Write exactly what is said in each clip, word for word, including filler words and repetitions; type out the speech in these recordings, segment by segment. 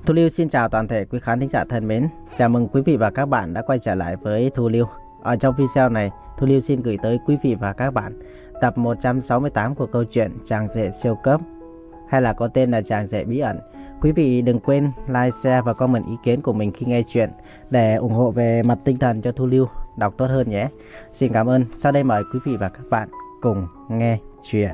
Thu Lưu xin chào toàn thể quý khán thính giả thân mến. Chào mừng quý vị và các bạn đã quay trở lại với Thu Lưu. Ở trong video này, Thu Lưu xin gửi tới quý vị và các bạn tập một trăm sáu mươi tám của câu chuyện Chàng rể siêu cấp, hay là có tên là Chàng rể bí ẩn. Quý vị đừng quên like, share và comment ý kiến của mình khi nghe chuyện để ủng hộ về mặt tinh thần cho Thu Lưu đọc tốt hơn nhé. Xin cảm ơn. Sau đây mời quý vị và các bạn cùng nghe chuyện.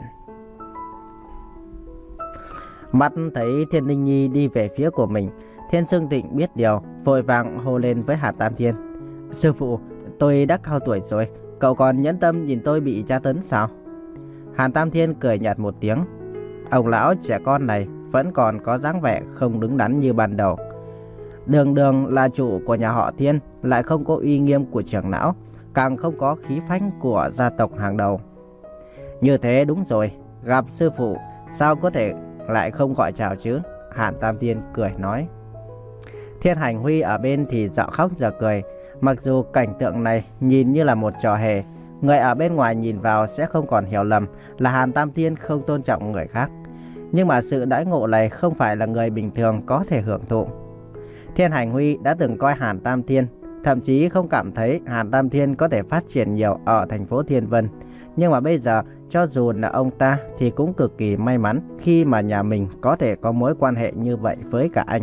Mắt thấy Thiên Linh Nhi đi về phía của mình, Thiên Sương Tịnh biết điều, vội vàng hô lên với Hàn Tam Thiên: Sư phụ, tôi đã cao tuổi rồi, cậu còn nhẫn tâm nhìn tôi bị tra tấn sao? Hàn Tam Thiên cười nhạt một tiếng: Ông lão trẻ con này vẫn còn có dáng vẻ không đứng đắn như ban đầu. Đường đường là chủ của nhà họ Thiên, lại không có uy nghiêm của trưởng lão, càng không có khí phách của gia tộc hàng đầu. Như thế đúng rồi, gặp sư phụ sao có thể lại không gọi chào chứ? Hàn Tam Thiên cười nói. Thiên Hành Huy ở bên thì dạo khóc giờ cười. Mặc dù cảnh tượng này nhìn như là một trò hề, người ở bên ngoài nhìn vào sẽ không còn hiểu lầm là Hàn Tam Thiên không tôn trọng người khác. Nhưng mà sự đãi ngộ này không phải là người bình thường có thể hưởng thụ. Thiên Hành Huy đã từng coi Hàn Tam Thiên, thậm chí không cảm thấy Hàn Tam Thiên có thể phát triển nhiều ở thành phố Thiên Vân. Nhưng mà bây giờ, cho dù là ông ta thì cũng cực kỳ may mắn khi mà nhà mình có thể có mối quan hệ như vậy với cả anh.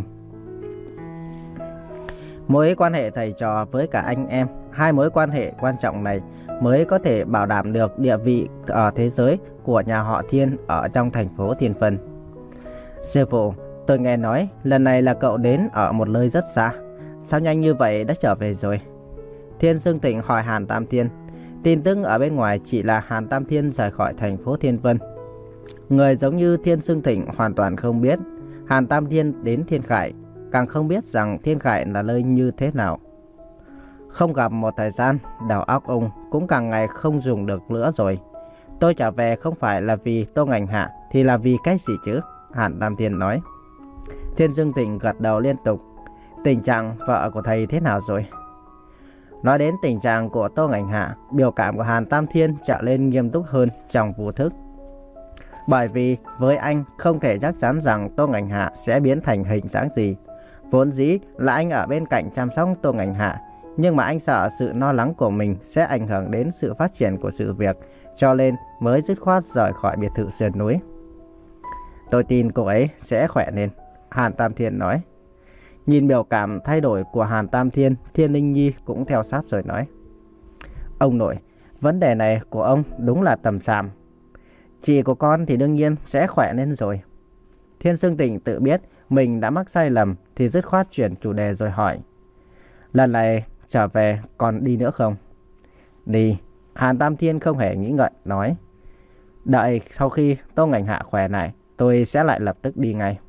Mối quan hệ thầy trò với cả anh em, hai mối quan hệ quan trọng này mới có thể bảo đảm được địa vị ở thế giới của nhà họ Thiên ở trong thành phố Thiên Vân. Sư phụ, tôi nghe nói lần này là cậu đến ở một nơi rất xa, sao nhanh như vậy đã trở về rồi? Thiên Sương Tịnh hỏi Hàn Tam Thiên. Tin tức ở bên ngoài chỉ là Hàn Tam Thiên rời khỏi thành phố Thiên Vân. Người giống như Thiên Sương Tịnh hoàn toàn không biết Hàn Tam Thiên đến Thiên Khải, càng không biết rằng Thiên Khải là nơi như thế nào. Không gặp một thời gian, đầu óc ông cũng càng ngày không dùng được nữa rồi. Tôi trở về không phải là vì Tô Ngành Hạ thì là vì cái gì chứ? Hàn Tam Thiên nói. Thiên Dương Tịnh gật đầu liên tục. Tình trạng vợ của thầy thế nào rồi? Nói đến tình trạng của Tô Ngành Hạ, biểu cảm của Hàn Tam Thiên trở lên nghiêm túc hơn trong vô thức. Bởi vì với anh không thể chắc chắn rằng Tô Ngành Hạ sẽ biến thành hình dáng gì. Vốn dĩ là anh ở bên cạnh chăm sóc Tô Ngành Hạ, nhưng mà anh sợ sự lo lắng của mình sẽ ảnh hưởng đến sự phát triển của sự việc, cho nên mới dứt khoát rời khỏi biệt thự sườn núi. Tôi tin cô ấy sẽ khỏe lên, Hàn Tam Thiên nói. Nhìn biểu cảm thay đổi của Hàn Tam Thiên, Thiên Linh Nhi cũng theo sát rồi nói. Ông nội, vấn đề này của ông đúng là tầm xàm. Chị của con thì đương nhiên sẽ khỏe lên rồi. Thiên Sương Tịnh tự biết mình đã mắc sai lầm thì dứt khoát chuyển chủ đề rồi hỏi. Lần này trở về còn đi nữa không? Đi, Hàn Tam Thiên không hề nghĩ ngợi nói. Đợi sau khi Tô Ngành Hạ khỏe lại, tôi sẽ lại lập tức đi ngay.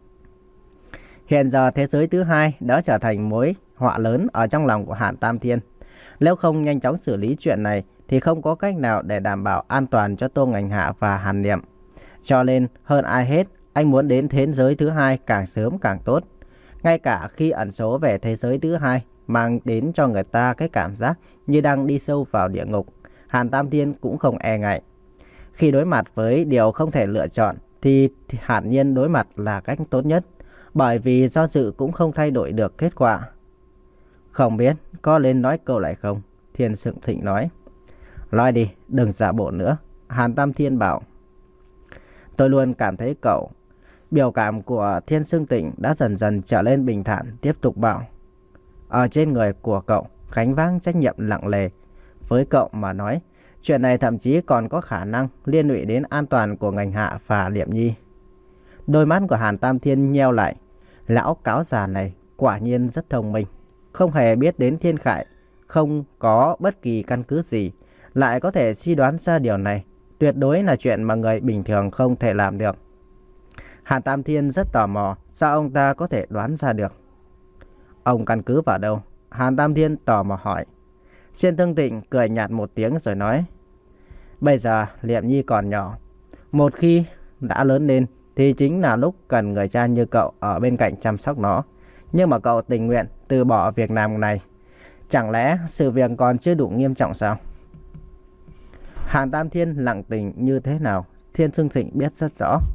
Hiện giờ thế giới thứ hai đã trở thành mối họa lớn ở trong lòng của Hàn Tam Thiên. Nếu không nhanh chóng xử lý chuyện này thì không có cách nào để đảm bảo an toàn cho Tô Ngành Hạ và Hàn Niệm. Cho nên hơn ai hết, anh muốn đến thế giới thứ hai càng sớm càng tốt. Ngay cả khi ẩn số về thế giới thứ hai mang đến cho người ta cái cảm giác như đang đi sâu vào địa ngục, Hàn Tam Thiên cũng không e ngại. Khi đối mặt với điều không thể lựa chọn thì hẳn nhiên đối mặt là cách tốt nhất, bởi vì do dự cũng không thay đổi được kết quả. Không biết có nên nói câu lại không? Thiên Sương Thịnh nói. Nói đi, đừng giả bộ nữa, Hàn Tam Thiên bảo. Tôi luôn cảm thấy cậu. Biểu cảm của Thiên Sương Tịnh đã dần dần trở lên bình thản, tiếp tục bảo. Ở trên người của cậu gánh vác trách nhiệm nặng nề. Với cậu mà nói, chuyện này thậm chí còn có khả năng liên lụy đến an toàn của Ngành Hạ và Liệm Nhi. Đôi mắt của Hàn Tam Thiên nheo lại. Lão cáo già này quả nhiên rất thông minh, không hề biết đến Thiên Khải, không có bất kỳ căn cứ gì, lại có thể suy đoán ra điều này. Tuyệt đối là chuyện mà người bình thường không thể làm được. Hàn Tam Thiên rất tò mò, sao ông ta có thể đoán ra được? Ông căn cứ vào đâu? Hàn Tam Thiên tò mò hỏi. Thiên Sương Tịnh cười nhạt một tiếng rồi nói. Bây giờ Liệm Nhi còn nhỏ, một khi đã lớn lên thì chính là lúc cần người cha như cậu ở bên cạnh chăm sóc nó. Nhưng mà cậu tình nguyện từ bỏ việc làm này, chẳng lẽ sự việc còn chưa đủ nghiêm trọng sao? Hàn Tam Thiên lặng tình như thế nào, Thiên Sương Tịnh biết rất rõ.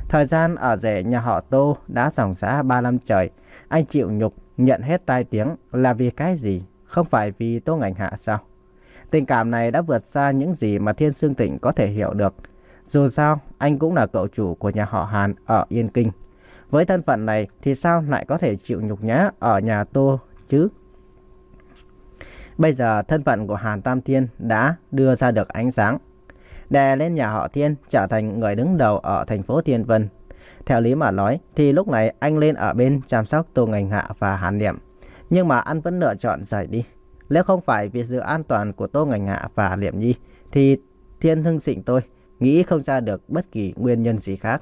Thời gian ở rể nhà họ Tô đã dòng dã ba năm trời. Anh chịu nhục, nhận hết tai tiếng là vì cái gì? Không phải vì Tô Ngành Hạ sao? Tình cảm này đã vượt xa những gì mà Thiên Sương Thịnh có thể hiểu được. Dù sao, anh cũng là cậu chủ của nhà họ Hàn ở Yên Kinh. Với thân phận này thì sao lại có thể chịu nhục nhã ở nhà Tô chứ? Bây giờ thân phận của Hàn Tam Thiên đã đưa ra được ánh sáng, đè lên nhà họ Thiên trở thành người đứng đầu ở thành phố Thiên Vân. Theo lý mà nói thì lúc này anh lên ở bên chăm sóc Tô Ngành Hạ và Hàn Niệm, nhưng mà anh vẫn lựa chọn rời đi. Nếu không phải vì sự an toàn của Tô Ngành Hạ và Liệm Nhi thì Thiên Hưng Sịnh tôi nghĩ không ra được bất kỳ nguyên nhân gì khác.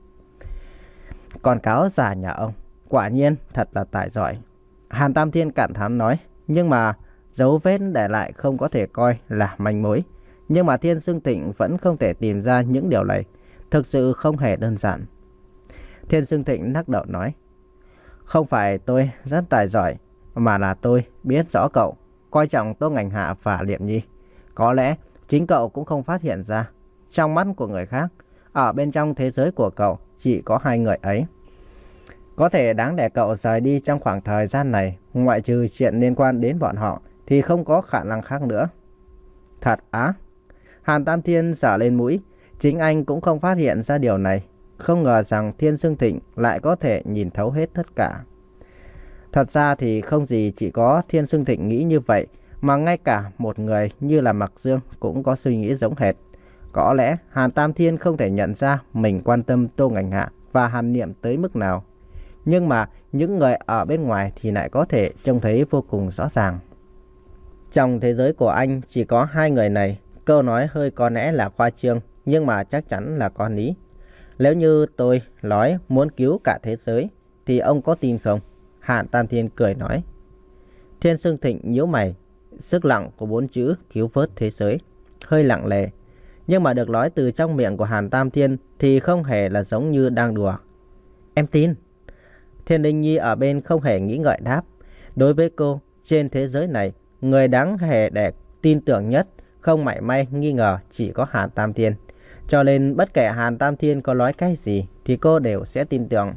Còn cáo già nhà ông quả nhiên thật là tài giỏi, Hàn Tam Thiên cảm thán nói. Nhưng mà dấu vết để lại không có thể coi là manh mối. Nhưng mà Thiên Sương Thịnh vẫn không thể tìm ra những điều này. Thực sự không hề đơn giản. Thiên Sương Thịnh lắc đầu nói, không phải tôi rất tài giỏi, mà là tôi biết rõ cậu coi trọng Tô Ngành Hạ và Liệm Nhi. Có lẽ chính cậu cũng không phát hiện ra. Trong mắt của người khác, ở bên trong thế giới của cậu chỉ có hai người ấy. Có thể đáng để cậu rời đi trong khoảng thời gian này, ngoại trừ chuyện liên quan đến bọn họ thì không có khả năng khác nữa. Thật á? Hàn Tam Thiên sờ lên mũi. Chính anh cũng không phát hiện ra điều này. Không ngờ rằng Thiên Sương Thịnh lại có thể nhìn thấu hết tất cả. Thật ra thì không gì chỉ có Thiên Sương Thịnh nghĩ như vậy, mà ngay cả một người như là Mạc Dương cũng có suy nghĩ giống hệt. Có lẽ Hàn Tam Thiên không thể nhận ra mình quan tâm Tô Ngành Hạ và Hàn Niệm tới mức nào. Nhưng mà những người ở bên ngoài thì lại có thể trông thấy vô cùng rõ ràng. Trong thế giới của anh chỉ có hai người này. Câu nói hơi có lẽ là khoa trương, nhưng mà chắc chắn là có lý. Nếu như tôi nói muốn cứu cả thế giới thì ông có tin không? Hàn Tam Thiên cười nói. Thiên Sương Thịnh nhíu mày. Sức nặng của bốn chữ cứu vớt thế giới hơi lặng lẽ, nhưng mà được nói từ trong miệng của Hàn Tam Thiên thì không hề là giống như đang đùa. Em tin. Thiên Linh Nhi ở bên không hề nghĩ ngợi đáp. Đối với cô, trên thế giới này, người đáng hề để tin tưởng nhất, không mảy may nghi ngờ chỉ có Hàn Tam Thiên. Cho nên bất kể Hàn Tam Thiên có nói cái gì thì cô đều sẽ tin tưởng.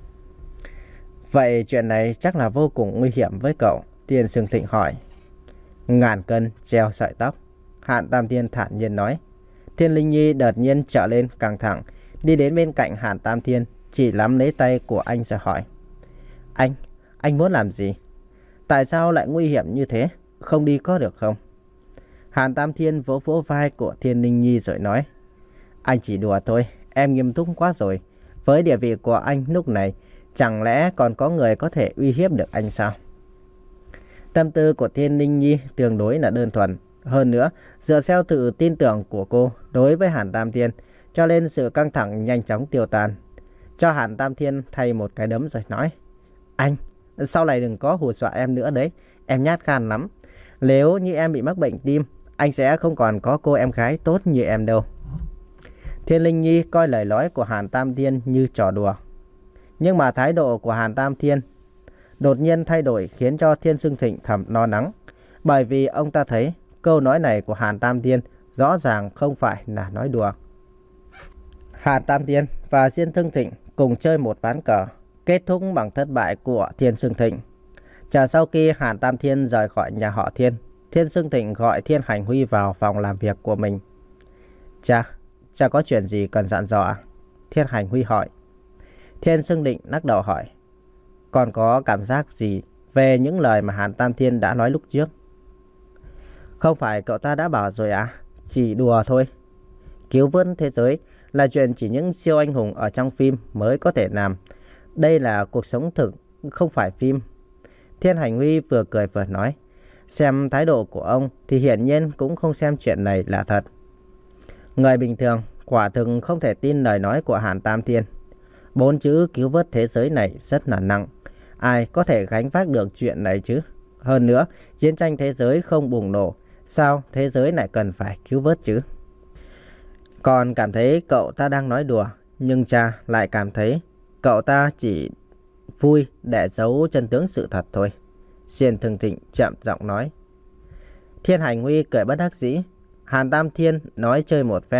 Vậy chuyện này chắc là vô cùng nguy hiểm với cậu, Thiên Sương Thịnh hỏi. Ngàn cân treo sợi tóc, Hàn Tam Thiên thản nhiên nói. Thiên Linh Nhi đột nhiên trở lên căng thẳng, đi đến bên cạnh Hàn Tam Thiên, chỉ nắm lấy tay của anh rồi hỏi. Anh, anh muốn làm gì? Tại sao lại nguy hiểm như thế? Không đi có được không? Hàn Tam Thiên vỗ vỗ vai của Thiên Linh Nhi rồi nói. Anh chỉ đùa thôi, em nghiêm túc quá rồi. Với địa vị của anh lúc này, chẳng lẽ còn có người có thể uy hiếp được anh sao? Tâm tư của Thiên Linh Nhi tương đối là đơn thuần. Hơn nữa, dựa theo sự tin tưởng của cô đối với Hàn Tam Thiên, cho nên sự căng thẳng nhanh chóng tiêu tan. Cho Hàn Tam Thiên thay một cái đấm rồi nói. Anh, sau này đừng có hù dọa em nữa đấy, em nhát gan lắm. Nếu như em bị mắc bệnh tim, anh sẽ không còn có cô em gái tốt như em đâu. Thiên Linh Nhi coi lời nói của Hàn Tam Thiên như trò đùa. Nhưng mà thái độ của Hàn Tam Thiên đột nhiên thay đổi khiến cho Thiên Sương Thịnh thầm lo lắng. Bởi vì ông ta thấy câu nói này của Hàn Tam Thiên rõ ràng không phải là nói đùa. Hàn Tam Thiên và Thiên Sương Thịnh cùng chơi một ván cờ, kết thúc bằng thất bại của Thiên Sương Thịnh. Chờ sau khi Hàn Tam Thiên rời khỏi nhà họ Thiên, Thiên Sương Thịnh gọi Thiên Hành Huy vào phòng làm việc của mình. Cha, cha có chuyện gì cần dặn dò à? Thiên Hành Huy hỏi. Thiên Sương Thịnh lắc đầu hỏi. Còn có cảm giác gì về những lời mà Hàn Tam Thiên đã nói lúc trước? Không phải cậu ta đã bảo rồi à? Chỉ đùa thôi. Cứu vớt thế giới là chuyện chỉ những siêu anh hùng ở trong phim mới có thể làm. Đây là cuộc sống thực, không phải phim. Thiên Hành Huy vừa cười vừa nói. Xem thái độ của ông thì hiển nhiên cũng không xem chuyện này là thật. Người bình thường quả thực không thể tin lời nói của Hàn Tam Thiên. Bốn chữ cứu vớt thế giới này rất là nặng. Ai có thể gánh vác được chuyện này chứ? Hơn nữa, chiến tranh thế giới không bùng nổ, sao thế giới lại cần phải cứu vớt chứ? Còn cảm thấy cậu ta đang nói đùa, nhưng cha lại cảm thấy cậu ta chỉ vui để giấu chân tướng sự thật thôi. Thiên Sương Thịnh chậm giọng nói. Thiên Hành Huy cười bất đắc dĩ. Hàn Tam Thiên nói chơi một phen,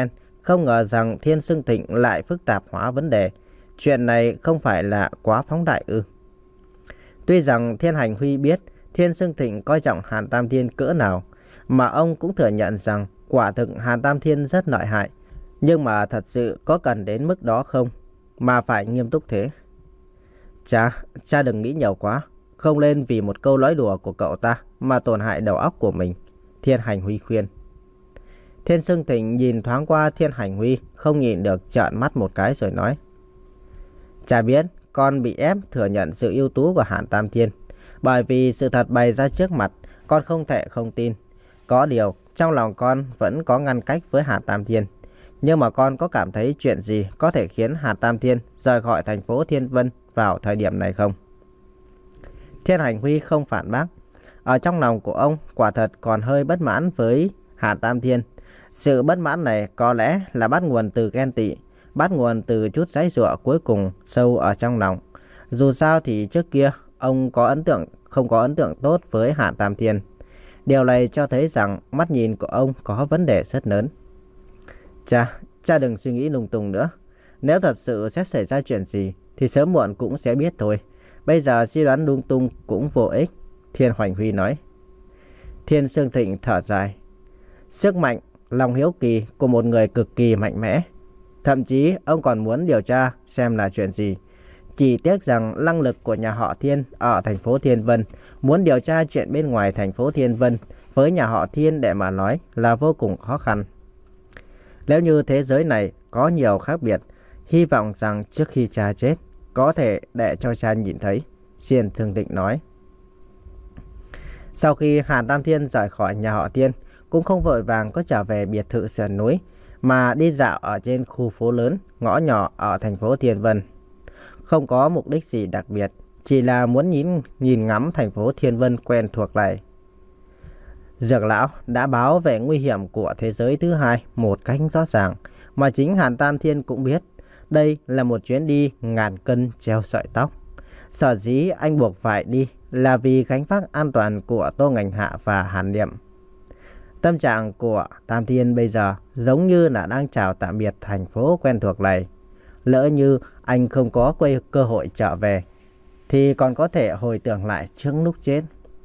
Không ngờ rằng Thiên Sương Thịnh lại phức tạp hóa vấn đề. Chuyện này không phải là quá phóng đại ư? Tuy rằng Thiên Hành Huy biết Thiên Sương Thịnh coi trọng Hàn Tam Thiên cỡ nào, mà ông cũng thừa nhận rằng quả thực Hàn Tam Thiên rất lợi hại. Nhưng mà thật sự có cần đến mức đó không? Mà phải nghiêm túc thế. Cha, cha đừng nghĩ nhiều quá. Không nên vì một câu nói đùa của cậu ta mà tổn hại đầu óc của mình, Thiên Hành Huy khuyên. Thiên Sương Thịnh nhìn thoáng qua Thiên Hành Huy, không nhìn được trợn mắt một cái rồi nói. Cha biết con bị ép thừa nhận sự ưu tú của Hàn Tam Thiên, bởi vì sự thật bày ra trước mặt, con không thể không tin. Có điều, trong lòng con vẫn có ngăn cách với Hàn Tam Thiên. Nhưng mà con có cảm thấy chuyện gì có thể khiến Hàn Tam Thiên rời khỏi thành phố Thiên Vân vào thời điểm này không? Thiên Hành Huy không phản bác. Ở trong lòng của ông quả thật còn hơi bất mãn với Hàn Tam Thiên. Sự bất mãn này có lẽ là bắt nguồn từ ghen tị, bắt nguồn từ chút giãy giụa cuối cùng sâu ở trong lòng. Dù sao thì trước kia ông có ấn tượng không có ấn tượng tốt với Hàn Tam Thiên. Điều này cho thấy rằng mắt nhìn của ông có vấn đề rất lớn. Cha, cha đừng suy nghĩ lung tung nữa. Nếu thật sự sẽ xảy ra chuyện gì thì sớm muộn cũng sẽ biết thôi. Bây giờ suy đoán lung tung cũng vô ích, Thiên Hoành Huy nói. Thiên Sương Thịnh thở dài. Sức mạnh, lòng hiếu kỳ của một người cực kỳ mạnh mẽ. Thậm chí ông còn muốn điều tra xem là chuyện gì. Chỉ tiếc rằng năng lực của nhà họ Thiên ở thành phố Thiên Vân, muốn điều tra chuyện bên ngoài thành phố Thiên Vân với nhà họ Thiên để mà nói là vô cùng khó khăn. Nếu như thế giới này có nhiều khác biệt, hy vọng rằng trước khi cha chết có thể để cho cha nhìn thấy, Thiên Sương Thịnh nói. Sau khi Hàn Tam Thiên rời khỏi nhà họ Thiên, cũng không vội vàng có trở về biệt thự sườn núi, mà đi dạo ở trên khu phố lớn, ngõ nhỏ ở thành phố Thiên Vân. Không có mục đích gì đặc biệt, chỉ là muốn nhìn, nhìn ngắm thành phố Thiên Vân quen thuộc này. Dược lão đã báo về nguy hiểm của thế giới thứ hai một cách rõ ràng, mà chính Hàn Tam Thiên cũng biết. Đây là một chuyến đi ngàn cân treo sợi tóc. Sở dĩ anh buộc phải đi là vì gánh vác an toàn của Tô Ngành Hạ và Hàn Niệm. Tâm trạng của Tam Thiên bây giờ giống như là đang chào tạm biệt thành phố quen thuộc này. Lỡ như anh không có quay cơ hội trở về, thì còn có thể hồi tưởng lại trước lúc chết.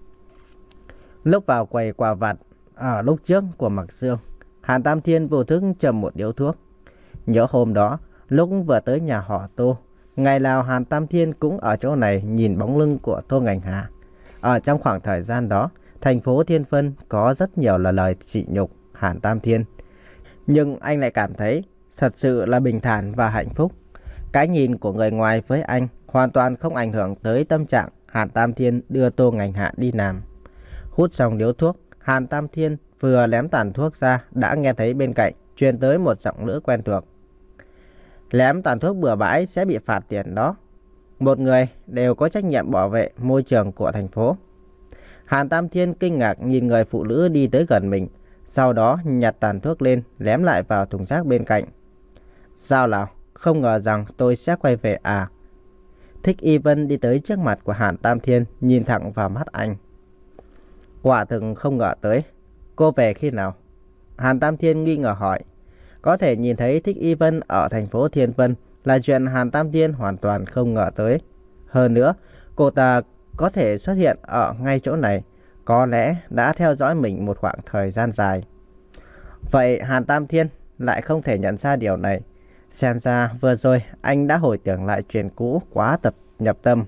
Lúc vào quầy quà vặt ở lúc trước của Mạc Dương, Hàn Tam Thiên vô thức châm một điếu thuốc. Nhớ hôm đó, lúc vừa tới nhà họ Tô, ngày nào Hàn Tam Thiên cũng ở chỗ này nhìn bóng lưng của Tô Ngành Hạ. Ở trong khoảng thời gian đó, thành phố Thiên Vân có rất nhiều là lời sỉ nhục Hàn Tam Thiên. Nhưng anh lại cảm thấy thật sự là bình thản và hạnh phúc. Cái nhìn của người ngoài với anh hoàn toàn không ảnh hưởng tới tâm trạng Hàn Tam Thiên đưa Tô Ngành Hạ đi làm. Hút xong điếu thuốc, Hàn Tam Thiên vừa lém tàn thuốc ra đã nghe thấy bên cạnh truyền tới một giọng nữ quen thuộc. Lém tàn thuốc bừa bãi sẽ bị phạt tiền đó. Một người đều có trách nhiệm bảo vệ môi trường của thành phố. Hàn Tam Thiên kinh ngạc nhìn người phụ nữ đi tới gần mình, sau đó nhặt tàn thuốc lên lém lại vào thùng rác bên cạnh. Sao nào, không ngờ rằng tôi sẽ quay về à? Thích Y Vân đi tới trước mặt của Hàn Tam Thiên, nhìn thẳng vào mắt anh. Quả thực không ngờ tới. Cô về khi nào? Hàn Tam Thiên nghi ngờ hỏi. Có thể nhìn thấy Thích Y Vân ở thành phố Thiên Vân là chuyện Hàn Tam Thiên hoàn toàn không ngờ tới. Hơn nữa, cô ta có thể xuất hiện ở ngay chỗ này, có lẽ đã theo dõi mình một khoảng thời gian dài. Vậy Hàn Tam Thiên lại không thể nhận ra điều này. Xem ra vừa rồi anh đã hồi tưởng lại chuyện cũ quá tập nhập tâm.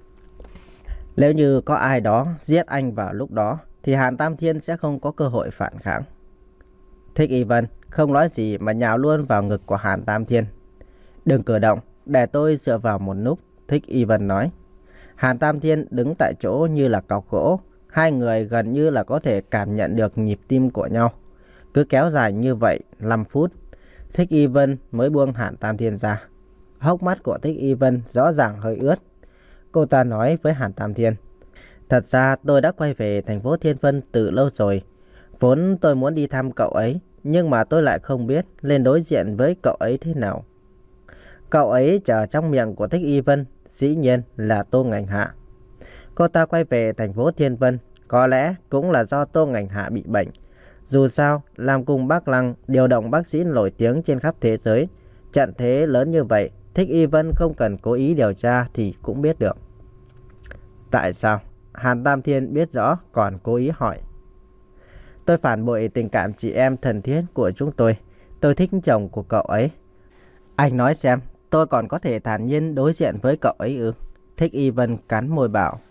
Nếu như có ai đó giết anh vào lúc đó, thì Hàn Tam Thiên sẽ không có cơ hội phản kháng. Thích Y Vân không nói gì mà nhào luôn vào ngực của Hàn Tam Thiên. Đừng cử động, để tôi dựa vào một nút, Thích Y Vân nói. Hàn Tam Thiên đứng tại chỗ như là cọc gỗ. Hai người gần như là có thể cảm nhận được nhịp tim của nhau. Cứ kéo dài như vậy năm phút, Thích Y Vân mới buông Hàn Tam Thiên ra. Hốc mắt của Thích Y Vân rõ ràng hơi ướt. Cô ta nói với Hàn Tam Thiên. Thật ra tôi đã quay về thành phố Thiên Vân từ lâu rồi. Vốn tôi muốn đi thăm cậu ấy, nhưng mà tôi lại không biết lên đối diện với cậu ấy thế nào. Cậu ấy chờ trong miệng của Thích Y Vân dĩ nhiên là Tô Ngành Hạ. Cô ta quay về thành phố Thiên Vân có lẽ cũng là do Tô Ngành Hạ bị bệnh. Dù sao, làm cùng Bác Lăng điều động bác sĩ nổi tiếng trên khắp thế giới, trận thế lớn như vậy, Thích Y Vân không cần cố ý điều tra thì cũng biết được. Tại sao? Hàn Tam Thiên biết rõ còn cố ý hỏi. Tôi phản bội tình cảm chị em thân thiết của chúng tôi. Tôi thích chồng của cậu ấy. Anh nói xem, tôi còn có thể thản nhiên đối diện với cậu ấy ư? Thích Y Vân cắn môi bảo.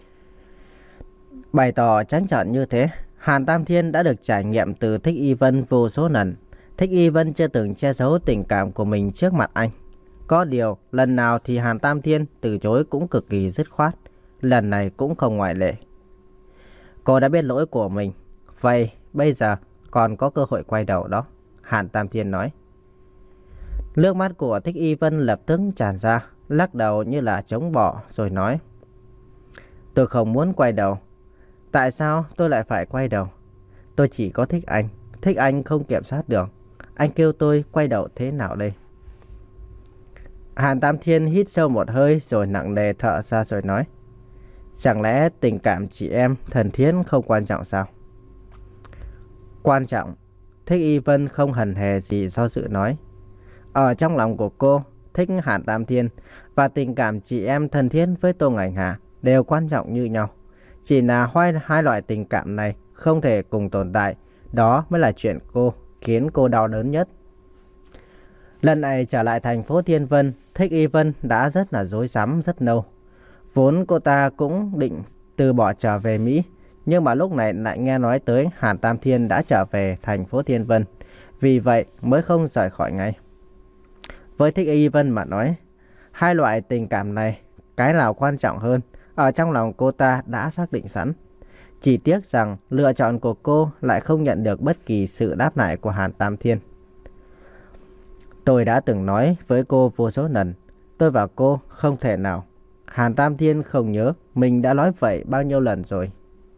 Bày tỏ trắng trợn như thế, Hàn Tam Thiên đã được trải nghiệm từ Thích Y Vân vô số lần. Thích Y Vân chưa từng che giấu tình cảm của mình trước mặt anh. Có điều, lần nào thì Hàn Tam Thiên từ chối cũng cực kỳ dứt khoát. Lần này cũng không ngoại lệ. Cô đã biết lỗi của mình. Vậy, bây giờ còn có cơ hội quay đầu đó, Hàn Tam Thiên nói. Nước mắt của Thích Y Vân lập tức tràn ra, lắc đầu như là chống bỏ rồi nói. Tôi không muốn quay đầu. Tại sao tôi lại phải quay đầu? Tôi chỉ có thích anh, thích anh không kiểm soát được. Anh kêu tôi quay đầu thế nào đây? Hàn Tam Thiên hít sâu một hơi rồi nặng nề thở ra rồi nói. Chẳng lẽ tình cảm chị em thân thiết không quan trọng sao? Quan trọng. Thích Y Vân không hằn hề gì do dự nói. Ở trong lòng của cô, thích Hàn Tam Thiên và tình cảm chị em thân thiết với Tô Ngành Hà đều quan trọng như nhau. Chỉ là hai, hai loại tình cảm này không thể cùng tồn tại. Đó mới là chuyện cô khiến cô đau đớn nhất. Lần này trở lại thành phố Thiên Vân, Thích Y Vân đã rất là rối rắm rất lâu. Vốn cô ta cũng định từ bỏ trở về Mỹ, nhưng mà lúc này lại nghe nói tới Hàn Tam Thiên đã trở về thành phố Thiên Vân. Vì vậy mới không rời khỏi ngay. Với Thích Y Vân mà nói, hai loại tình cảm này, cái nào quan trọng hơn, ở trong lòng cô ta đã xác định sẵn. Chỉ tiếc rằng lựa chọn của cô lại không nhận được bất kỳ sự đáp lại của Hàn Tam Thiên. Tôi đã từng nói với cô vô số lần, tôi và cô không thể nào. Hàn Tam Thiên không nhớ mình đã nói vậy bao nhiêu lần rồi.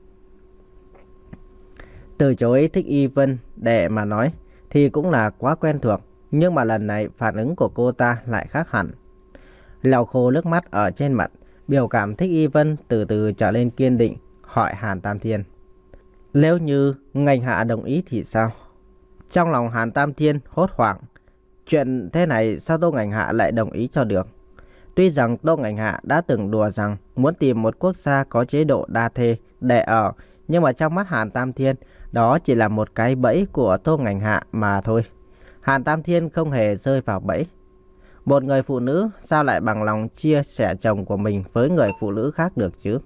Từ chối Thích Y Vân để mà nói thì cũng là quá quen thuộc. Nhưng mà lần này phản ứng của cô ta lại khác hẳn. Lau khô nước mắt ở trên mặt, biểu cảm Thích Y Vân từ từ trở lên kiên định, hỏi Hàn Tam Thiên. Nếu như Ngành Hạ đồng ý thì sao? Trong lòng Hàn Tam Thiên hốt hoảng. Chuyện thế này sao Tô Ngành Hạ lại đồng ý cho được? Tuy rằng Tô Ngành Hạ đã từng đùa rằng muốn tìm một quốc gia có chế độ đa thê để ở, nhưng mà trong mắt Hàn Tam Thiên, đó chỉ là một cái bẫy của Tô Ngành Hạ mà thôi. Hàn Tam Thiên không hề rơi vào bẫy. Một người phụ nữ sao lại bằng lòng chia sẻ chồng của mình với người phụ nữ khác được chứ?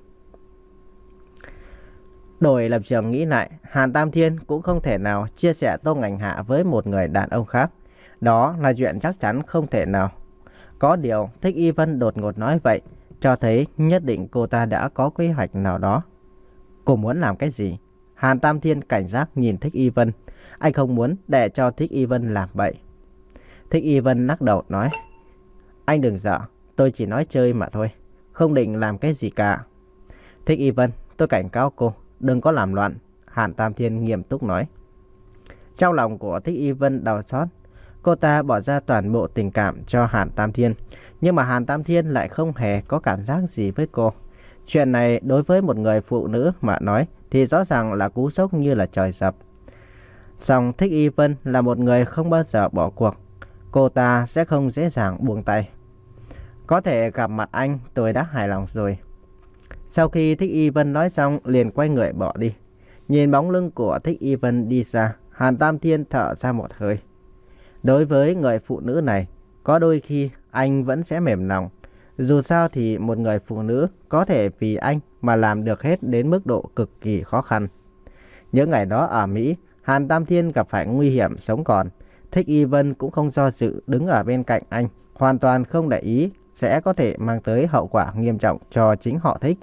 Đổi lập trường nghĩ lại, Hàn Tam Thiên cũng không thể nào chia sẻ Tô Ngành Hạ với một người đàn ông khác. Đó là chuyện chắc chắn không thể nào. Có điều Thích Y Vân đột ngột nói vậy, cho thấy nhất định cô ta đã có kế hoạch nào đó. Cô muốn làm cái gì? Hàn Tam Thiên cảnh giác nhìn Thích Y Vân. Anh không muốn để cho Thích Y Vân làm vậy. Thích Y Vân lắc đầu nói. Anh đừng sợ, tôi chỉ nói chơi mà thôi, không định làm cái gì cả. Thích Y Vân, tôi cảnh cáo cô, đừng có làm loạn, Hàn Tam Thiên nghiêm túc nói. Trong lòng của Thích Y Vân đau xót. Cô ta bỏ ra toàn bộ tình cảm cho Hàn Tam Thiên, nhưng mà Hàn Tam Thiên lại không hề có cảm giác gì với cô. Chuyện này đối với một người phụ nữ mà nói thì rõ ràng là cú sốc như là trời sập. Song Thích Y Vân là một người không bao giờ bỏ cuộc. Cô ta sẽ không dễ dàng buông tay. Có thể gặp mặt anh, tôi đã hài lòng rồi. Sau khi Thích Y Vân nói xong, liền quay người bỏ đi. Nhìn bóng lưng của Thích Y Vân đi xa, Hàn Tam Thiên thở ra một hơi. Đối với người phụ nữ này, có đôi khi anh vẫn sẽ mềm lòng. Dù sao thì một người phụ nữ có thể vì anh mà làm được hết đến mức độ cực kỳ khó khăn. Những ngày đó ở Mỹ, Hàn Tam Thiên gặp phải nguy hiểm sống còn. Thích Y Vân cũng không do dự đứng ở bên cạnh anh, hoàn toàn không để ý sẽ có thể mang tới hậu quả nghiêm trọng cho chính họ Thích.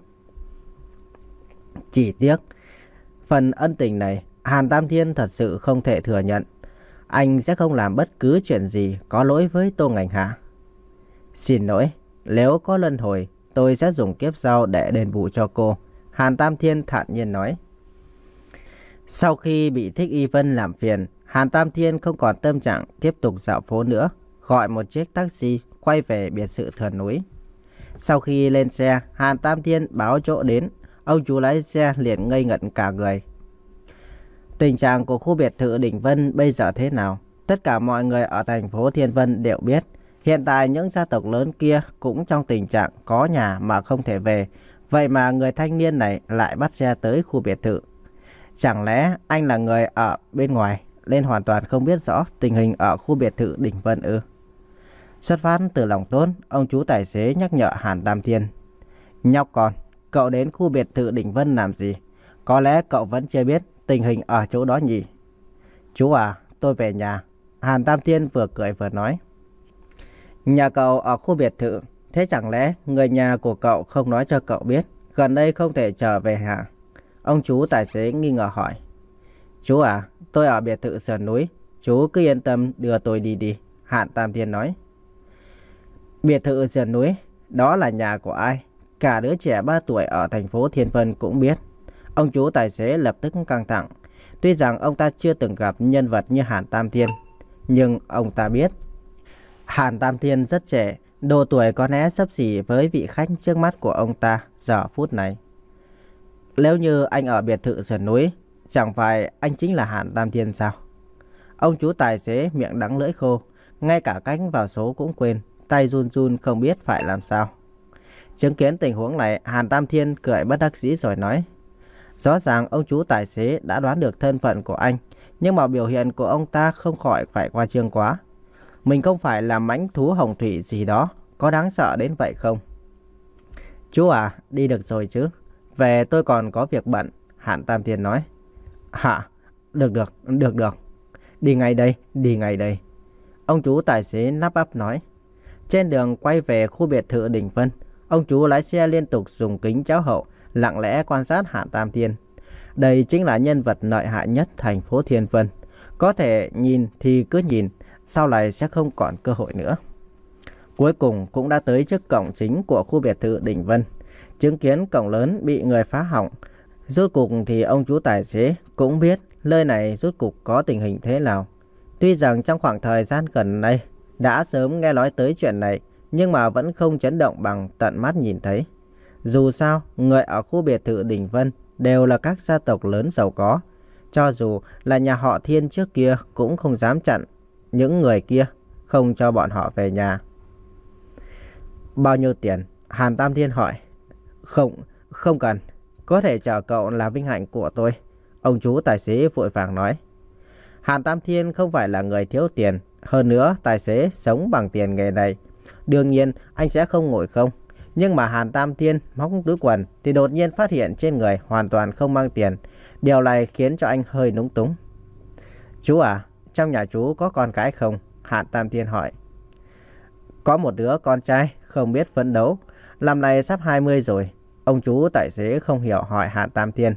Chỉ tiếc, phần ân tình này Hàn Tam Thiên thật sự không thể thừa nhận. Anh sẽ không làm bất cứ chuyện gì có lỗi với Tô Ngành Hạ. Xin lỗi, nếu có luân hồi, tôi sẽ dùng kiếp sau để đền bù cho cô, Hàn Tam Thiên thản nhiên nói. Sau khi bị Thích Y Vân làm phiền, Hàn Tam Thiên không còn tâm trạng tiếp tục dạo phố nữa, gọi một chiếc taxi quay về biệt thự Thườn Núi. Sau khi lên xe, Hàn Tam Thiên báo chỗ đến, ông chú lái xe liền ngây ngẩn cả người. Tình trạng của khu biệt thự Đỉnh Vân bây giờ thế nào? Tất cả mọi người ở thành phố Thiên Vân đều biết. Hiện tại những gia tộc lớn kia cũng trong tình trạng có nhà mà không thể về. Vậy mà người thanh niên này lại bắt xe tới khu biệt thự. Chẳng lẽ anh là người ở bên ngoài nên hoàn toàn không biết rõ tình hình ở khu biệt thự Đỉnh Vân ư? Xuất phát từ lòng tốt, ông chú tài xế nhắc nhở Hàn Tam Thiên. Nhóc con, cậu đến khu biệt thự Đỉnh Vân làm gì? Có lẽ cậu vẫn chưa biết tình hình ở chỗ đó nhỉ? Chú à, tôi về nhà. Hàn Tam Thiên vừa cười vừa nói. Nhà cậu ở khu biệt thự, thế chẳng lẽ người nhà của cậu không nói cho cậu biết gần đây không thể trở về hả? Ông chú tài xế nghi ngờ hỏi. Chú à, tôi ở biệt thự sườn núi, chú cứ yên tâm đưa tôi đi đi, Hàn Tam Thiên nói. Biệt thự sườn núi, đó là nhà của ai? Cả đứa trẻ ba tuổi ở thành phố Thiên Vân cũng biết. Ông chú tài xế lập tức căng thẳng. Tuy rằng ông ta chưa từng gặp nhân vật như Hàn Tam Thiên, nhưng ông ta biết Hàn Tam Thiên rất trẻ, độ tuổi có lẽ xấp xỉ với vị khách trước mắt của ông ta giờ phút này. Nếu như anh ở biệt thự sườn núi, chẳng phải anh chính là Hàn Tam Thiên sao? Ông chú tài xế miệng đắng lưỡi khô, ngay cả cách vào số cũng quên, tay run run không biết phải làm sao. Chứng kiến tình huống này, Hàn Tam Thiên cười bất đắc dĩ rồi nói. Rõ ràng ông chú tài xế đã đoán được thân phận của anh, nhưng mà biểu hiện của ông ta không khỏi phải qua trương quá. Mình không phải là mãnh thú hồng thủy gì đó, có đáng sợ đến vậy không? Chú à, đi được rồi chứ? Về tôi còn có việc bận, Hàn Tam Thiên nói. Hả? Được được, được được. Đi ngay đây, đi ngay đây. Ông chú tài xế lắp bắp nói. Trên đường quay về khu biệt thự Đỉnh Vân, ông chú lái xe liên tục dùng kính cháo hậu, lặng lẽ quan sát Hàn Tam Thiên. Đây chính là nhân vật lợi hại nhất thành phố Thiên Vân. Có thể nhìn thì cứ nhìn, sau này sẽ không còn cơ hội nữa. Cuối cùng cũng đã tới trước cổng chính của khu biệt thự Đỉnh Vân. Chứng kiến cổng lớn bị người phá hỏng, rốt cục thì ông chú tài xế cũng biết nơi này rốt cục có tình hình thế nào. Tuy rằng trong khoảng thời gian gần đây đã sớm nghe nói tới chuyện này, nhưng mà vẫn không chấn động bằng tận mắt nhìn thấy. Dù sao, người ở khu biệt thự Đỉnh Vân đều là các gia tộc lớn giàu có. Cho dù là nhà họ Thiên trước kia cũng không dám chặn những người kia, không cho bọn họ về nhà. Bao nhiêu tiền? Hàn Tam Thiên hỏi. Không, không cần. Có thể chờ cậu là vinh hạnh của tôi, ông chú tài xế vội vàng nói. Hàn Tam Thiên không phải là người thiếu tiền. Hơn nữa, tài xế sống bằng tiền nghề này. Đương nhiên, anh sẽ không ngồi không. Nhưng mà Hàn Tam Thiên móc túi quần thì đột nhiên phát hiện trên người hoàn toàn không mang tiền. Điều này khiến cho anh hơi núng túng. Chú à, trong nhà chú có con cái không? Hàn Tam Thiên hỏi. Có một đứa con trai không biết phấn đấu, năm nay sắp hai mươi rồi. Ông chú tài xế không hiểu hỏi Hàn Tam Thiên.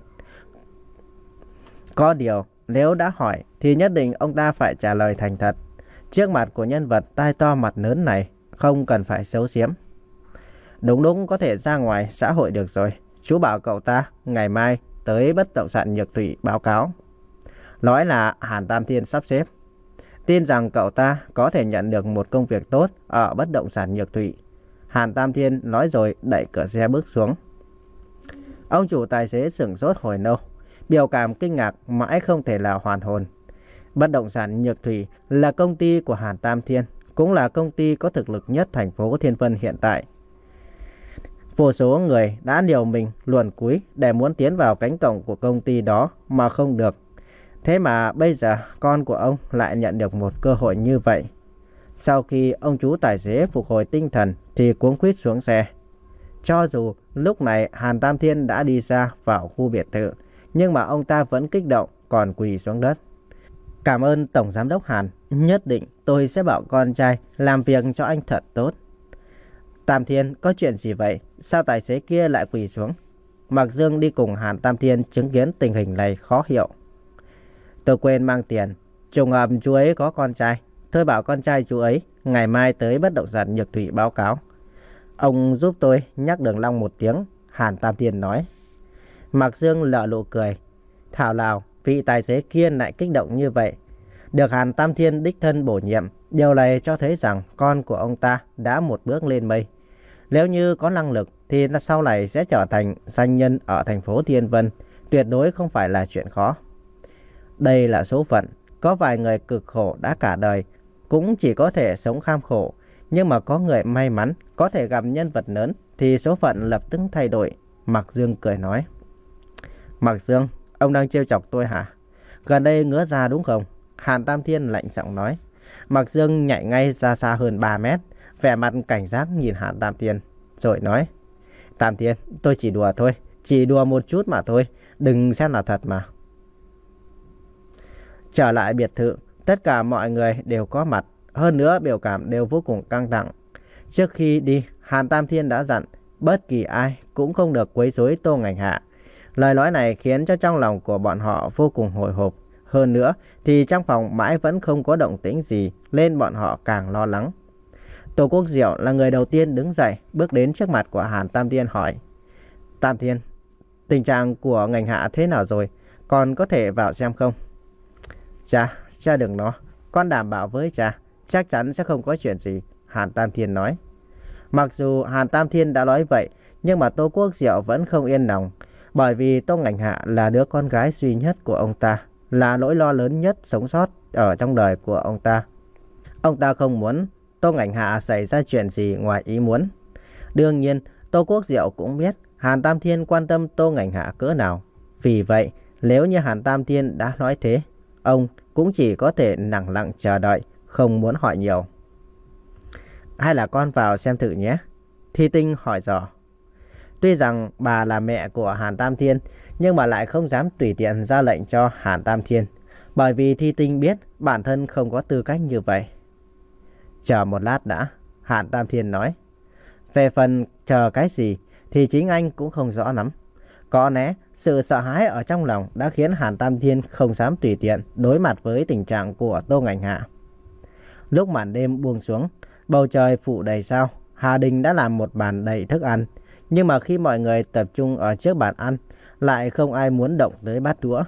Có điều, nếu đã hỏi thì nhất định ông ta phải trả lời thành thật. Trước mặt của nhân vật tai to mặt lớn này, không cần phải giấu giếm. Đúng đúng có thể ra ngoài xã hội được rồi. Chú bảo cậu ta ngày mai tới bất động sản Nhược Thủy báo cáo. Nói là Hàn Tam Thiên sắp xếp. Tin rằng cậu ta có thể nhận được một công việc tốt ở bất động sản Nhược Thủy. Hàn Tam Thiên nói rồi đẩy cửa xe bước xuống. Ông chủ tài xế sửng sốt hồi lâu, biểu cảm kinh ngạc mãi không thể nào hoàn hồn. Bất động sản Nhược Thủy là công ty của Hàn Tam Thiên, cũng là công ty có thực lực nhất thành phố Thiên Vân hiện tại. Vô số người đã liều mình luồn cúi để muốn tiến vào cánh cổng của công ty đó mà không được. Thế mà bây giờ con của ông lại nhận được một cơ hội như vậy. Sau khi ông chú tài xế phục hồi tinh thần thì cuống quýt xuống xe. Cho dù lúc này Hàn Tam Thiên đã đi xa vào khu biệt thự, nhưng mà ông ta vẫn kích động còn quỳ xuống đất. Cảm ơn Tổng Giám đốc Hàn, nhất định tôi sẽ bảo con trai làm việc cho anh thật tốt. Tam Thiên, có chuyện gì vậy? Sao tài xế kia lại quỳ xuống? Mạc Dương đi cùng Hàn Tam Thiên chứng kiến tình hình này khó hiểu. Tôi quên mang tiền. Trùng hợp chú ấy có con trai. Tôi bảo con trai chú ấy ngày mai tới bất động sản Nhược Thủy báo cáo. Ông giúp tôi nhắc Đường Long một tiếng, Hàn Tam Thiên nói. Mạc Dương lợ nụ cười. Thảo nào vị tài xế kia lại kích động như vậy. Được Hàn Tam Thiên đích thân bổ nhiệm, điều này cho thấy rằng con của ông ta đã một bước lên mây. Nếu như có năng lực thì sau này sẽ trở thành danh nhân ở thành phố Thiên Vân, tuyệt đối không phải là chuyện khó. Đây là số phận. Có vài người cực khổ đã cả đời, cũng chỉ có thể sống kham khổ. Nhưng mà có người may mắn, có thể gặp nhân vật lớn, thì số phận lập tức thay đổi. Mạc Dương cười nói. Mạc Dương, ông đang trêu chọc tôi hả? Gần đây ngứa ra đúng không? Hàn Tam Thiên lạnh giọng nói. Mạc Dương nhảy ngay ra xa hơn ba mét, vẻ mặt cảnh giác nhìn Hàn Tam Thiên, rồi nói. Tam Thiên, tôi chỉ đùa thôi, chỉ đùa một chút mà thôi, đừng xem là thật mà. Trở lại biệt thự, tất cả mọi người đều có mặt, hơn nữa biểu cảm đều vô cùng căng thẳng. Trước khi đi, Hàn Tam Thiên đã dặn, bất kỳ ai cũng không được quấy rối Tô Ngành Hạ. Lời nói này khiến cho trong lòng của bọn họ vô cùng hồi hộp. Hơn nữa thì trong phòng mãi vẫn không có động tĩnh gì, nên bọn họ càng lo lắng. Tô Quốc Diệu là người đầu tiên đứng dậy, bước đến trước mặt của Hàn Tam Thiên hỏi. Tam Thiên, tình trạng của Ngành Hạ thế nào rồi? Còn có thể vào xem không? Cha, cha đừng lo. Con đảm bảo với cha, chắc chắn sẽ không có chuyện gì, Hàn Tam Thiên nói. Mặc dù Hàn Tam Thiên đã nói vậy, nhưng mà Tô Quốc Diệu vẫn không yên lòng. Bởi vì Tô Ngành Hạ là đứa con gái duy nhất của ông ta, là nỗi lo lớn nhất sống sót ở trong đời của ông ta. Ông ta không muốn Tô Ngành Hạ xảy ra chuyện gì ngoài ý muốn. Đương nhiên, Tô Quốc Diệu cũng biết Hàn Tam Thiên quan tâm Tô Ngành Hạ cỡ nào. Vì vậy, nếu như Hàn Tam Thiên đã nói thế, ông cũng chỉ có thể lặng lặng chờ đợi, không muốn hỏi nhiều. Hay là con vào xem thử nhé, Thi Tinh hỏi dò. Tuy rằng bà là mẹ của Hàn Tam Thiên, nhưng mà lại không dám tùy tiện ra lệnh cho Hàn Tam Thiên, bởi vì Thi Tinh biết bản thân không có tư cách như vậy. Chờ một lát đã, Hàn Tam Thiên nói. Về phần chờ cái gì thì chính anh cũng không rõ lắm. Có lẽ sự sợ hãi ở trong lòng đã khiến Hàn Tam Thiên không dám tùy tiện đối mặt với tình trạng của Tô Ngành Hạ. Lúc màn đêm buông xuống, bầu trời phủ đầy sao, Hà Đình đã làm một bàn đầy thức ăn. Nhưng mà khi mọi người tập trung ở trước bàn ăn, lại không ai muốn động tới bát đũa.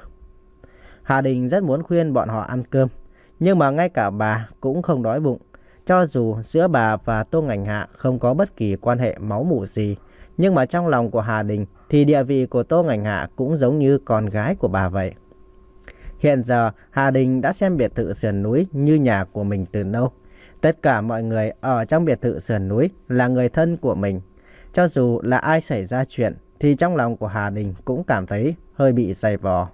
Hà Đình rất muốn khuyên bọn họ ăn cơm, nhưng mà ngay cả bà cũng không đói bụng. Cho dù giữa bà và Tô Ngành Hạ không có bất kỳ quan hệ máu mủ gì, nhưng mà trong lòng của Hà Đình thì địa vị của Tô Ngành Hạ cũng giống như con gái của bà vậy. Hiện giờ Hà Đình đã xem biệt thự sườn núi như nhà của mình từ lâu. Tất cả mọi người ở trong biệt thự sườn núi là người thân của mình. Cho dù là ai xảy ra chuyện thì trong lòng của Hà Đình cũng cảm thấy hơi bị dày vò.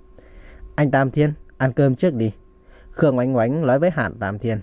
Anh Tam Thiên, ăn cơm trước đi, Khương Oánh Oánh nói với Hàn Tam Thiên.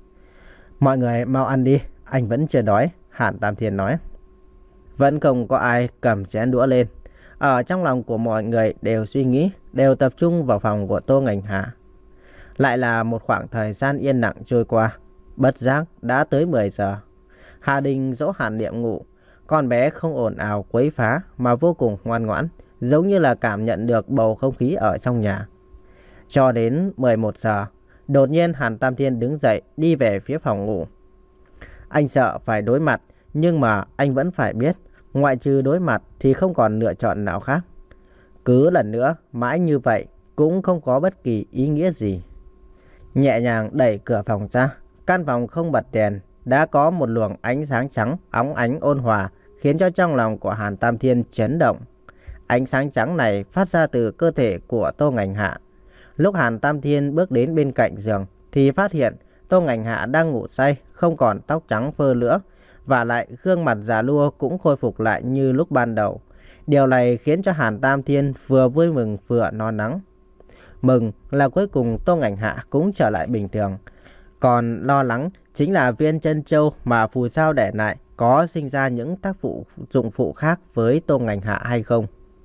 Mọi người mau ăn đi, anh vẫn chưa đói, Hàn Tam Thiên nói. Vẫn không có ai cầm chén đũa lên. Ở trong lòng của mọi người đều suy nghĩ, đều tập trung vào phòng của Tô Ngành Hạ. Lại là một khoảng thời gian yên lặng trôi qua. Bất giác đã tới mười giờ. Hà Đình dỗ Hàn Niệm ngủ. Con bé không ồn ào quấy phá mà vô cùng ngoan ngoãn, giống như là cảm nhận được bầu không khí ở trong nhà. Cho đến mười một giờ, đột nhiên Hàn Tam Thiên đứng dậy đi về phía phòng ngủ. Anh sợ phải đối mặt, nhưng mà anh vẫn phải biết, ngoại trừ đối mặt thì không còn lựa chọn nào khác. Cứ lần nữa, mãi như vậy cũng không có bất kỳ ý nghĩa gì. Nhẹ nhàng đẩy cửa phòng ra, căn phòng không bật đèn, đã có một luồng ánh sáng trắng óng ánh ôn hòa, khiến cho trong lòng của Hàn Tam Thiên chấn động. Ánh sáng trắng này phát ra từ cơ thể của Tô Ngành Hạ. Lúc Hàn Tam Thiên bước đến bên cạnh giường thì phát hiện Tô Ngành Hạ đang ngủ say, không còn tóc trắng phơ nữa, và lại gương mặt già nua cũng khôi phục lại như lúc ban đầu. Điều này khiến cho Hàn Tam Thiên vừa vui mừng vừa lo lắng. Mừng là cuối cùng Tô Ngành Hạ cũng trở lại bình thường. Còn lo lắng chính là viên chân châu mà phù sao để lại có sinh ra những tác phụ dụng phụ khác với Tô Ngành Hạ hay không.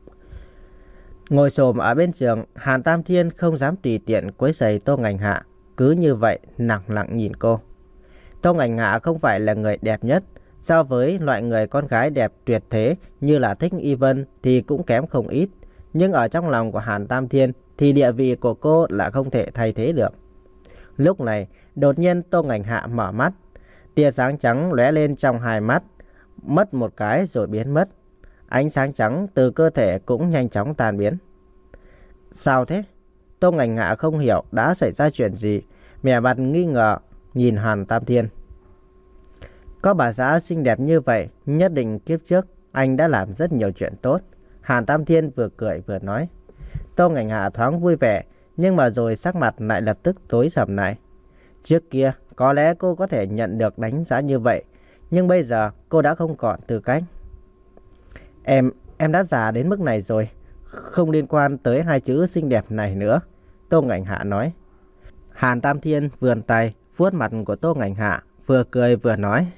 Ngồi xổm ở bên giường, Hàn Tam Thiên không dám tùy tiện quấy rầy Tô Ngành Hạ, cứ như vậy lặng lặng nhìn cô. Tô Ngành Hạ không phải là người đẹp nhất, so với loại người con gái đẹp tuyệt thế như là Thích Y Vân thì cũng kém không ít, nhưng ở trong lòng của Hàn Tam Thiên thì địa vị của cô là không thể thay thế được. Lúc này, đột nhiên Tô Ngành Hạ mở mắt, tia sáng trắng lóe lên trong hai mắt, mất một cái rồi biến mất. Ánh sáng trắng từ cơ thể cũng nhanh chóng tan biến. Sao thế? Tô Ngành Hạ không hiểu đã xảy ra chuyện gì, mẹ mặt nghi ngờ nhìn Hàn Tam Thiên. Có bà xã xinh đẹp như vậy, nhất định kiếp trước anh đã làm rất nhiều chuyện tốt, Hàn Tam Thiên vừa cười vừa nói. Tô Ngành Hạ thoáng vui vẻ, Nhưng mà rồi sắc mặt lại lập tức tối sầm lại. Trước kia có lẽ cô có thể nhận được đánh giá như vậy, nhưng bây giờ cô đã không còn tư cách. Em, em đã già đến mức này rồi, không liên quan tới hai chữ xinh đẹp này nữa, Tô Ngảnh Hạ nói. Hàn Tam Thiên vươn tay vuốt mặt của Tô Ngảnh Hạ, vừa cười vừa nói.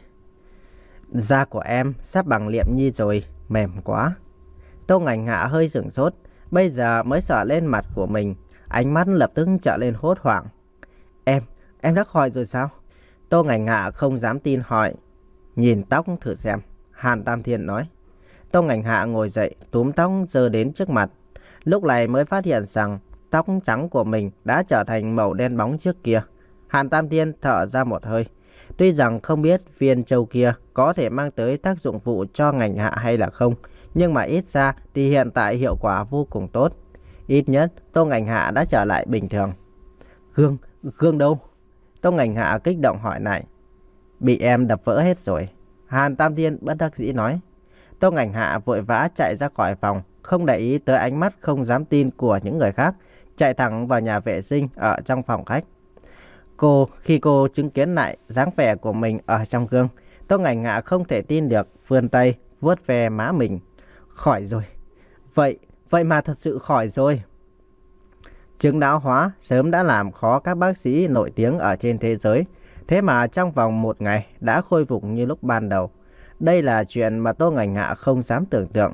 Da của em sắp bằng Liệm Nhi rồi, mềm quá. Tô Ngảnh Hạ hơi sửng sốt, bây giờ mới sợ lên mặt của mình, ánh mắt lập tức trở lên hốt hoảng. Em, em đã khỏi rồi sao? Tô Ngảnh Hạ không dám tin hỏi. Nhìn tóc thử xem, Hàn Tam Thiên nói. Tô Ngảnh Hạ ngồi dậy, túm tóc giơ đến trước mặt. Lúc này mới phát hiện rằng tóc trắng của mình đã trở thành màu đen bóng trước kia. Hàn Tam Thiên thở ra một hơi. Tuy rằng không biết viên châu kia có thể mang tới tác dụng phụ cho Ngảnh Hạ hay là không, nhưng mà ít ra thì hiện tại hiệu quả vô cùng tốt. Ít nhất Tô Ngảnh Hạ đã trở lại bình thường. Gương, gương đâu? Tô Ngảnh Hạ kích động hỏi lại. Bị em đập vỡ hết rồi, Hàn Tam Thiên bất đắc dĩ nói. Tô Ngảnh Hạ vội vã chạy ra khỏi phòng, không để ý tới ánh mắt không dám tin của những người khác, chạy thẳng vào nhà vệ sinh ở trong phòng khách. Cô, khi cô chứng kiến lại dáng vẻ của mình ở trong gương, Tô Ngảnh Hạ không thể tin được, vươn tay vuốt ve má mình. Khỏi rồi. Vậy, vậy mà thật sự khỏi rồi. Chứng não hóa sớm đã làm khó các bác sĩ nổi tiếng ở trên thế giới, thế mà trong vòng một ngày đã khôi phục như lúc ban đầu. Đây là chuyện mà Tô Ngảnh Hạ không dám tưởng tượng.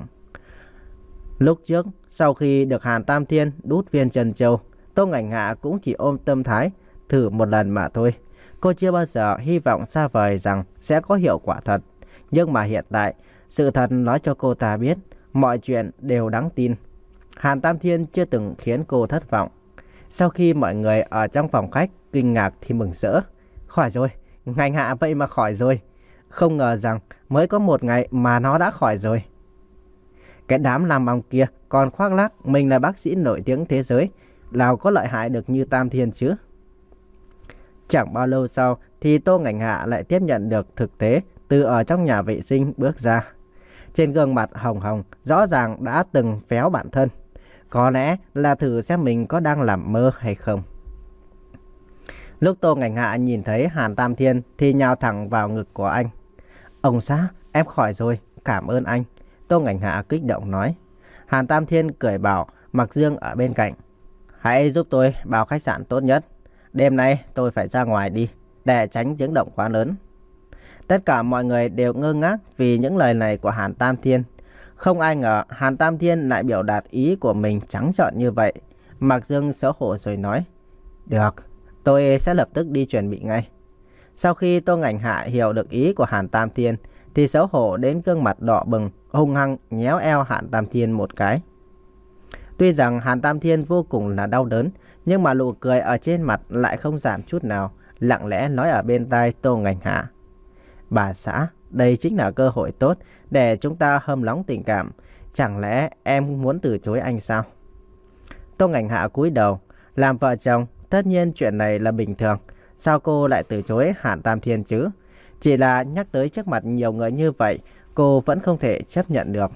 Lúc trước, sau khi được Hàn Tam Thiên đút viên trân châu, Tô Ngảnh Hạ cũng chỉ ôm tâm thái thử một lần mà thôi. Cô chưa bao giờ hy vọng xa vời rằng sẽ có hiệu quả thật. Nhưng mà hiện tại, sự thật nói cho cô ta biết mọi chuyện đều đáng tin. Hàn Tam Thiên chưa từng khiến cô thất vọng. Sau khi mọi người ở trong phòng khách kinh ngạc thì mừng rỡ. Khỏi rồi, Ngảnh Hạ vậy mà khỏi rồi. Không ngờ rằng mới có một ngày mà nó đã khỏi rồi. Cái đám làm ong kia còn khoác lác mình là bác sĩ nổi tiếng thế giới, nào có lợi hại được như Tam Thiên chứ. Chẳng bao lâu sau thì Tô Ngảnh Hạ lại tiếp nhận được thực tế từ ở trong nhà vệ sinh bước ra. Trên gương mặt hồng hồng rõ ràng đã từng véo bản thân. Có lẽ là thử xem mình có đang làm mơ hay không. Lúc Tô Ngảnh Hạ nhìn thấy Hàn Tam Thiên thì nhào thẳng vào ngực của anh. Ông xã, em khỏi rồi, cảm ơn anh, Tô Ngảnh Hạ kích động nói. Hàn Tam Thiên cười bảo Mặc Dương ở bên cạnh. Hãy giúp tôi vào khách sạn tốt nhất. Đêm nay tôi phải ra ngoài đi, để tránh tiếng động quá lớn. Tất cả mọi người đều ngơ ngác vì những lời này của Hàn Tam Thiên. Không ai ngờ Hàn Tam Thiên lại biểu đạt ý của mình trắng trợn như vậy. Mặc Dương xấu hổ rồi nói. Được, tôi sẽ lập tức đi chuẩn bị ngay. Sau khi Tô Ngảnh Hạ hiểu được ý của Hàn Tam Thiên thì xấu hổ đến gương mặt đỏ bừng, hung hăng nhéo eo Hàn Tam Thiên một cái. Tuy rằng Hàn Tam Thiên vô cùng là đau đớn, nhưng mà nụ cười ở trên mặt lại không giảm chút nào, lặng lẽ nói ở bên tai Tô Ngảnh Hạ. Bà xã, đây chính là cơ hội tốt để chúng ta hâm nóng tình cảm. Chẳng lẽ em muốn từ chối anh sao? Tô Ngảnh Hạ cúi đầu. Làm vợ chồng, tất nhiên chuyện này là bình thường. Sao cô lại từ chối Hàn Tam Thiên chứ? Chỉ là nhắc tới trước mặt nhiều người như vậy, cô vẫn không thể chấp nhận được.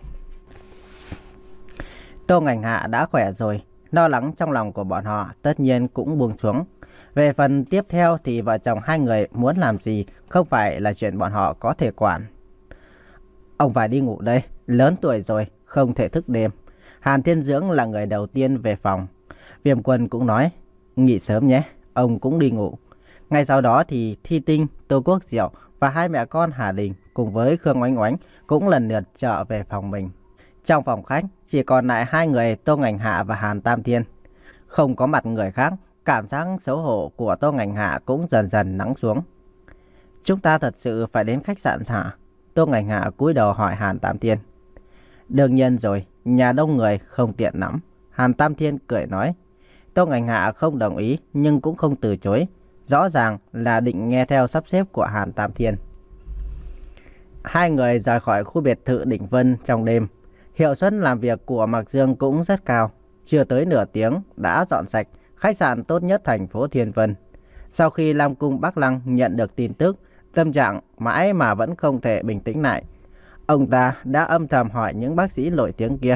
Tô Ngảnh Hạ đã khỏe rồi, lo lắng trong lòng của bọn họ tất nhiên cũng buông xuống. Về phần tiếp theo thì vợ chồng hai người muốn làm gì không phải là chuyện bọn họ có thể quản. Ông phải đi ngủ đây, lớn tuổi rồi, không thể thức đêm. Hàn Thiên Dưỡng là người đầu tiên về phòng. Viêm Quân cũng nói, nghỉ sớm nhé, ông cũng đi ngủ. Ngay sau đó thì Thi Tinh, Tô Quốc Diệu và hai mẹ con Hà Đình cùng với Khương Oánh Oánh cũng lần lượt trở về phòng mình. Trong phòng khách chỉ còn lại hai người Tô Ngảnh Hạ và Hàn Tam Thiên. Không có mặt người khác, cảm giác xấu hổ của Tô Ngảnh Hạ cũng dần dần lắng xuống. Chúng ta thật sự phải đến khách sạn hả? Tô Ngảnh Hạ cúi đầu hỏi Hàn Tam Thiên. Đương nhiên rồi, nhà đông người không tiện lắm, Hàn Tam Thiên cười nói. Tô Ngảnh Hạ không đồng ý nhưng cũng không từ chối. Rõ ràng là định nghe theo sắp xếp của Hàn Tam Thiên. Hai người rời khỏi khu biệt thự Đỉnh Vân trong đêm. Hiệu suất làm việc của Mặc Dương cũng rất cao. Chưa tới nửa tiếng đã dọn sạch khách sạn tốt nhất thành phố Thiên Vân. Sau khi Lam Cung Bắc Lăng nhận được tin tức, tâm trạng mãi mà vẫn không thể bình tĩnh lại. Ông ta đã âm thầm hỏi những bác sĩ nổi tiếng kia,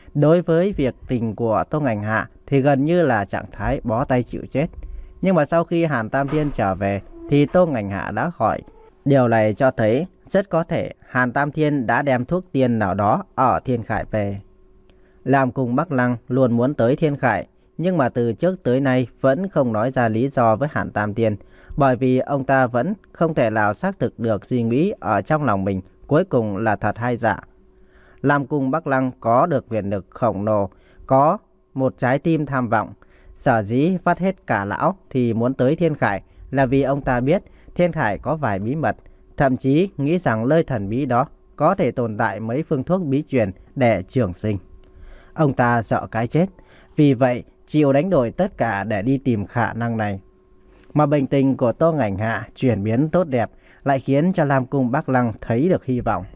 Đối với việc tình của Tô Ngành Hạ thì gần như là trạng thái bó tay chịu chết. Nhưng mà sau khi Hàn Tam Thiên trở về thì Tô Ngành Hạ đã khỏi. Điều này cho thấy rất có thể Hàn Tam Thiên đã đem thuốc tiên nào đó ở Thiên Khải về. Lam Cung Bắc Lăng luôn muốn tới Thiên Khải, nhưng mà từ trước tới nay vẫn không nói ra lý do với Hàn Tam Thiên, bởi vì ông ta vẫn không thể nào xác thực được suy nghĩ ở trong lòng mình cuối cùng là thật hay giả. Lam Cung Bắc Lăng có được quyền lực khổng lồ, có một trái tim tham vọng. Sở dĩ phát hết cả lão thì muốn tới Thiên Khải là vì ông ta biết Thiên Khải có vài bí mật, thậm chí nghĩ rằng nơi thần bí đó có thể tồn tại mấy phương thuốc bí truyền để trường sinh. Ông ta sợ cái chết, vì vậy chịu đánh đổi tất cả để đi tìm khả năng này. Mà bệnh tình của Tô Ngành Hạ chuyển biến tốt đẹp lại khiến cho Lam Cung Bắc Lăng thấy được hy vọng.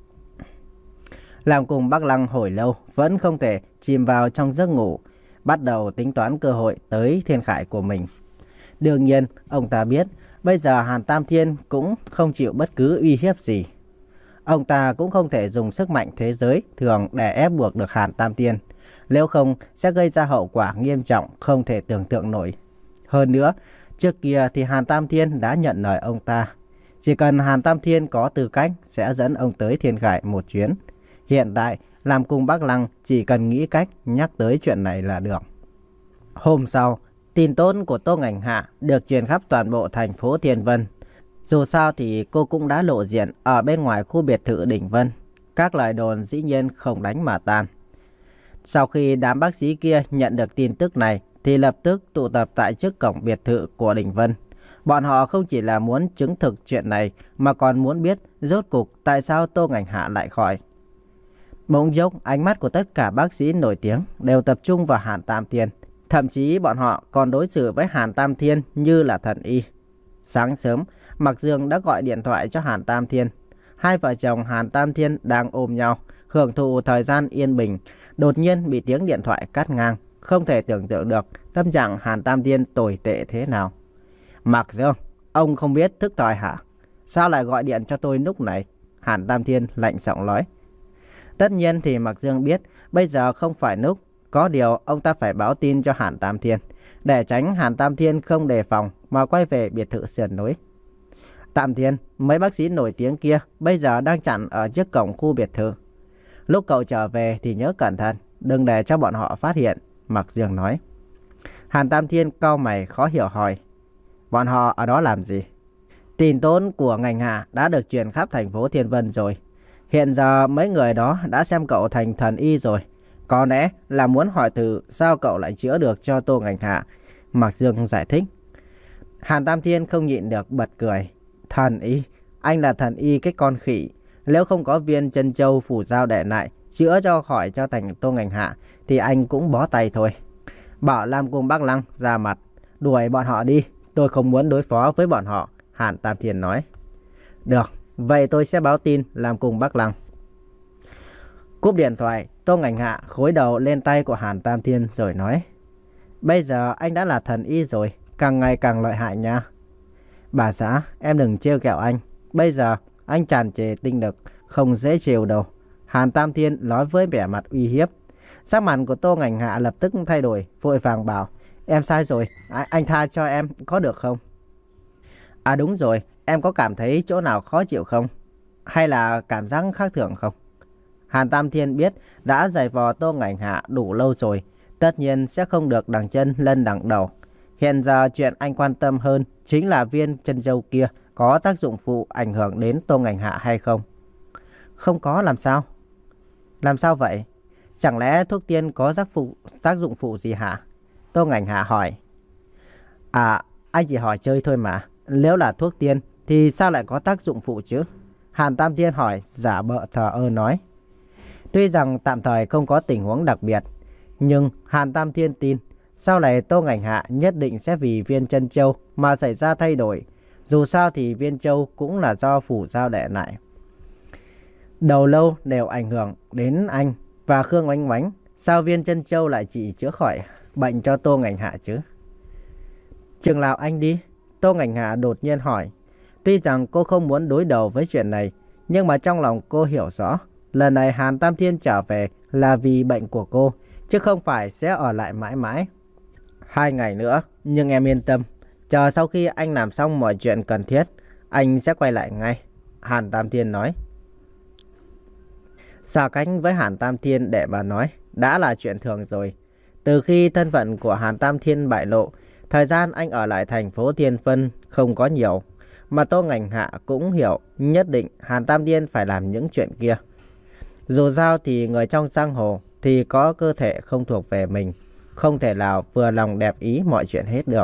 Lam Cung Bắc Lăng hồi lâu vẫn không thể chìm vào trong giấc ngủ, bắt đầu tính toán cơ hội tới Thiên Khải của mình. Đương nhiên, ông ta biết bây giờ Hàn Tam Thiên cũng không chịu bất cứ uy hiếp gì. Ông ta cũng không thể dùng sức mạnh thế giới thường để ép buộc được Hàn Tam Thiên, nếu không sẽ gây ra hậu quả nghiêm trọng không thể tưởng tượng nổi. Hơn nữa, trước kia thì Hàn Tam Thiên đã nhận lời ông ta. Chỉ cần Hàn Tam Thiên có tư cách sẽ dẫn ông tới Thiên Khải một chuyến. Hiện tại, Lam Cung Bắc Lăng chỉ cần nghĩ cách nhắc tới chuyện này là được. Hôm sau, tin tốt của Tô Ngành Hạ được truyền khắp toàn bộ thành phố Thiên Vân. Dù sao thì cô cũng đã lộ diện ở bên ngoài khu biệt thự Đỉnh Vân. Các lời đồn dĩ nhiên không đánh mà tan. Sau khi đám bác sĩ kia nhận được tin tức này thì lập tức tụ tập tại trước cổng biệt thự của Đỉnh Vân. Bọn họ không chỉ là muốn chứng thực chuyện này mà còn muốn biết rốt cuộc tại sao Tô Ngành Hạ lại khỏi. Bỗng dốc ánh mắt của tất cả bác sĩ nổi tiếng đều tập trung vào Hàn Tam Thiên. Thậm chí bọn họ còn đối xử với Hàn Tam Thiên như là thần y. Sáng sớm, Mạc Dương đã gọi điện thoại cho Hàn Tam Thiên. Hai vợ chồng Hàn Tam Thiên đang ôm nhau, hưởng thụ thời gian yên bình. Đột nhiên bị tiếng điện thoại cắt ngang. Không thể tưởng tượng được tâm trạng Hàn Tam Thiên tồi tệ thế nào. Mạc Dương, ông không biết thức thời hả? Sao lại gọi điện cho tôi lúc này? Hàn Tam Thiên lạnh giọng nói. Tất nhiên thì Mạc Dương biết bây giờ không phải lúc. Có điều ông ta phải báo tin cho Hàn Tam Thiên, để tránh Hàn Tam Thiên không đề phòng mà quay về biệt thự sườn núi. Tam Thiên, mấy bác sĩ nổi tiếng kia bây giờ đang chặn ở trước cổng khu biệt thự. Lúc cậu trở về thì nhớ cẩn thận, đừng để cho bọn họ phát hiện, Mạc Dương nói. Hàn Tam Thiên cau mày khó hiểu hỏi, bọn họ ở đó làm gì? Tin tốt của Ngành Hạ đã được truyền khắp thành phố Thiên Vân rồi. Hiện giờ mấy người đó đã xem cậu thành thần y rồi. Có lẽ là muốn hỏi thử sao cậu lại chữa được cho Tô Ngành Hạ, Mạc Dương giải thích. Hàn Tam Thiên không nhịn được bật cười. Thần y? Anh là thần y cái con khỉ. Nếu không có viên chân châu phủ dao để lại chữa cho khỏi cho thành Tô Ngành Hạ thì anh cũng bó tay thôi. Bảo Lam Cung Bắc Lăng ra mặt, đuổi bọn họ đi. Tôi không muốn đối phó với bọn họ, Hàn Tam Thiên nói. Được, vậy tôi sẽ báo tin Lam Cung Bắc Lăng. Cúp điện thoại, Tô Ngành Hạ khối đầu lên tay của Hàn Tam Thiên rồi nói. Bây giờ anh đã là thần y rồi, càng ngày càng lợi hại nha. Bà xã, em đừng trêu ghẹo anh. Bây giờ anh tràn trề tinh lực, không dễ chịu đâu, Hàn Tam Thiên nói với vẻ mặt uy hiếp. Sắc mặt của Tô Ngành Hạ lập tức thay đổi, vội vàng bảo. Em sai rồi, à, anh tha cho em có được không? À đúng rồi, em có cảm thấy chỗ nào khó chịu không? Hay là cảm giác khác thường không? Hàn Tam Thiên biết đã giày vò Tô Ngành Hạ đủ lâu rồi, tất nhiên sẽ không được đằng chân lân đằng đầu. Hiện giờ chuyện anh quan tâm hơn chính là viên chân châu kia có tác dụng phụ ảnh hưởng đến Tô Ngành Hạ hay không. Không có làm sao? Làm sao vậy? Chẳng lẽ thuốc tiên có tác, phụ, tác dụng phụ gì hả? Tô Ngành Hạ hỏi. À, anh chỉ hỏi chơi thôi mà. Nếu là thuốc tiên thì sao lại có tác dụng phụ chứ? Hàn Tam Thiên hỏi, giả bợ thờ ơ nói. Tuy rằng tạm thời không có tình huống đặc biệt, nhưng Hàn Tam Thiên tin sau này Tô Ngành Hạ nhất định sẽ vì viên chân châu mà xảy ra thay đổi. Dù sao thì viên châu cũng là do phủ dao đẻ lại. Đầu lâu đều ảnh hưởng đến anh và Khương Oánh Oánh. Sao viên chân châu lại chỉ chữa khỏi bệnh cho Tô Ngành Hạ chứ? Chừng nào anh đi? Tô Ngành Hạ đột nhiên hỏi. Tuy rằng cô không muốn đối đầu với chuyện này, nhưng mà trong lòng cô hiểu rõ lần này Hàn Tam Thiên trở về là vì bệnh của cô, chứ không phải sẽ ở lại mãi mãi. Hai ngày nữa, nhưng em yên tâm, chờ sau khi anh làm xong mọi chuyện cần thiết, anh sẽ quay lại ngay, Hàn Tam Thiên nói. Xa cách với Hàn Tam Thiên để mà nói, đã là chuyện thường rồi. Từ khi thân phận của Hàn Tam Thiên bại lộ, thời gian anh ở lại thành phố Thiên Vân không có nhiều. Mà Tô Ngành Hạ cũng hiểu nhất định Hàn Tam Thiên phải làm những chuyện kia. Dù sao thì người trong giang hồ thì có cơ thể không thuộc về mình, không thể nào vừa lòng đẹp ý mọi chuyện hết được.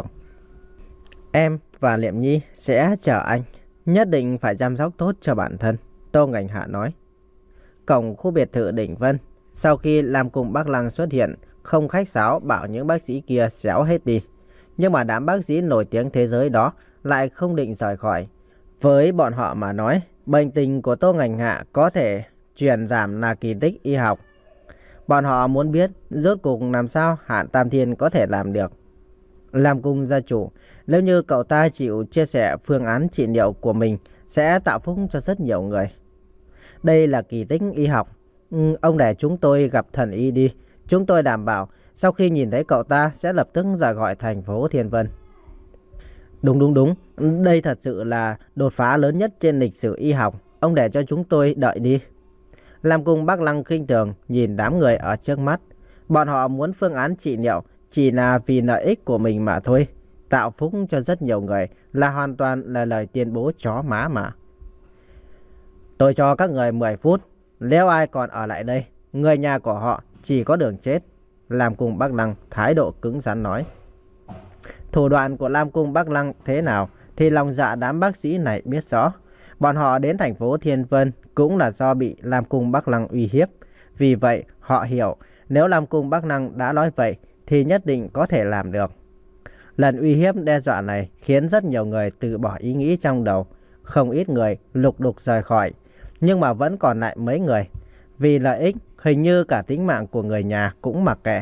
Em và Liệm Nhi sẽ chờ anh, nhất định phải chăm sóc tốt cho bản thân, Tô Ngành Hạ nói. Cổng khu biệt thự Đỉnh Vân, sau khi Lam Cung Bắc Lăng xuất hiện, không khách sáo bảo những bác sĩ kia xéo hết đi. Nhưng mà đám bác sĩ nổi tiếng thế giới đó lại không định rời khỏi. Với bọn họ mà nói, bệnh tình của Tô Ngành Hạ có thể truyền giảm là kỳ tích y học. Bọn họ muốn biết rốt cuộc làm sao Hàn Tam Thiên có thể làm được. Lam Cung gia chủ, nếu như cậu ta chịu chia sẻ phương án trị liệu của mình sẽ tạo phúc cho rất nhiều người. Đây là kỳ tích y học. Ừ, ông để chúng tôi gặp thần y đi. Chúng tôi đảm bảo sau khi nhìn thấy cậu ta sẽ lập tức rời khỏi thành phố Thiên Vân. Đúng đúng đúng, đây thật sự là đột phá lớn nhất trên lịch sử y học. Ông để cho chúng tôi đợi đi. Lam Cung Bắc Lăng khinh thường nhìn đám người ở trước mắt. Bọn họ muốn phương án trị liệu chỉ là vì lợi ích của mình mà thôi. Tạo phúc cho rất nhiều người là hoàn toàn là lời tuyên bố chó má mà. Tôi cho các người mười phút. Nếu ai còn ở lại đây, người nhà của họ chỉ có đường chết. Lam Cung Bắc Lăng thái độ cứng rắn nói. Thủ đoạn của Lam Cung Bắc Lăng thế nào thì lòng dạ đám bác sĩ này biết rõ. Bọn họ đến thành phố Thiên Vân cũng là do bị Lam Cung Bắc Lăng uy hiếp. Vì vậy họ hiểu nếu Lam Cung Bắc Lăng đã nói vậy thì nhất định có thể làm được. Lần uy hiếp đe dọa này khiến rất nhiều người từ bỏ ý nghĩ trong đầu. Không ít người lục đục rời khỏi, nhưng mà vẫn còn lại mấy người. Vì lợi ích, hình như cả tính mạng của người nhà cũng mặc kệ.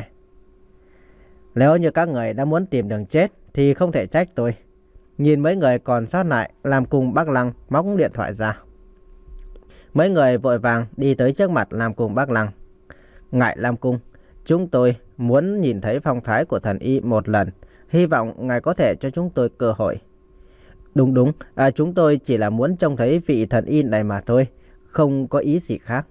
Nếu như các người đã muốn tìm đường chết thì không thể trách tôi. Nhìn mấy người còn sót lại, Lam Cung Bắc Lăng móc điện thoại ra. Mấy người vội vàng đi tới trước mặt Lam Cung Bắc Lăng. Ngài Lam Cung, chúng tôi muốn nhìn thấy phong thái của thần y một lần. Hy vọng ngài có thể cho chúng tôi cơ hội. Đúng đúng, à, chúng tôi chỉ là muốn trông thấy vị thần y này mà thôi, không có ý gì khác.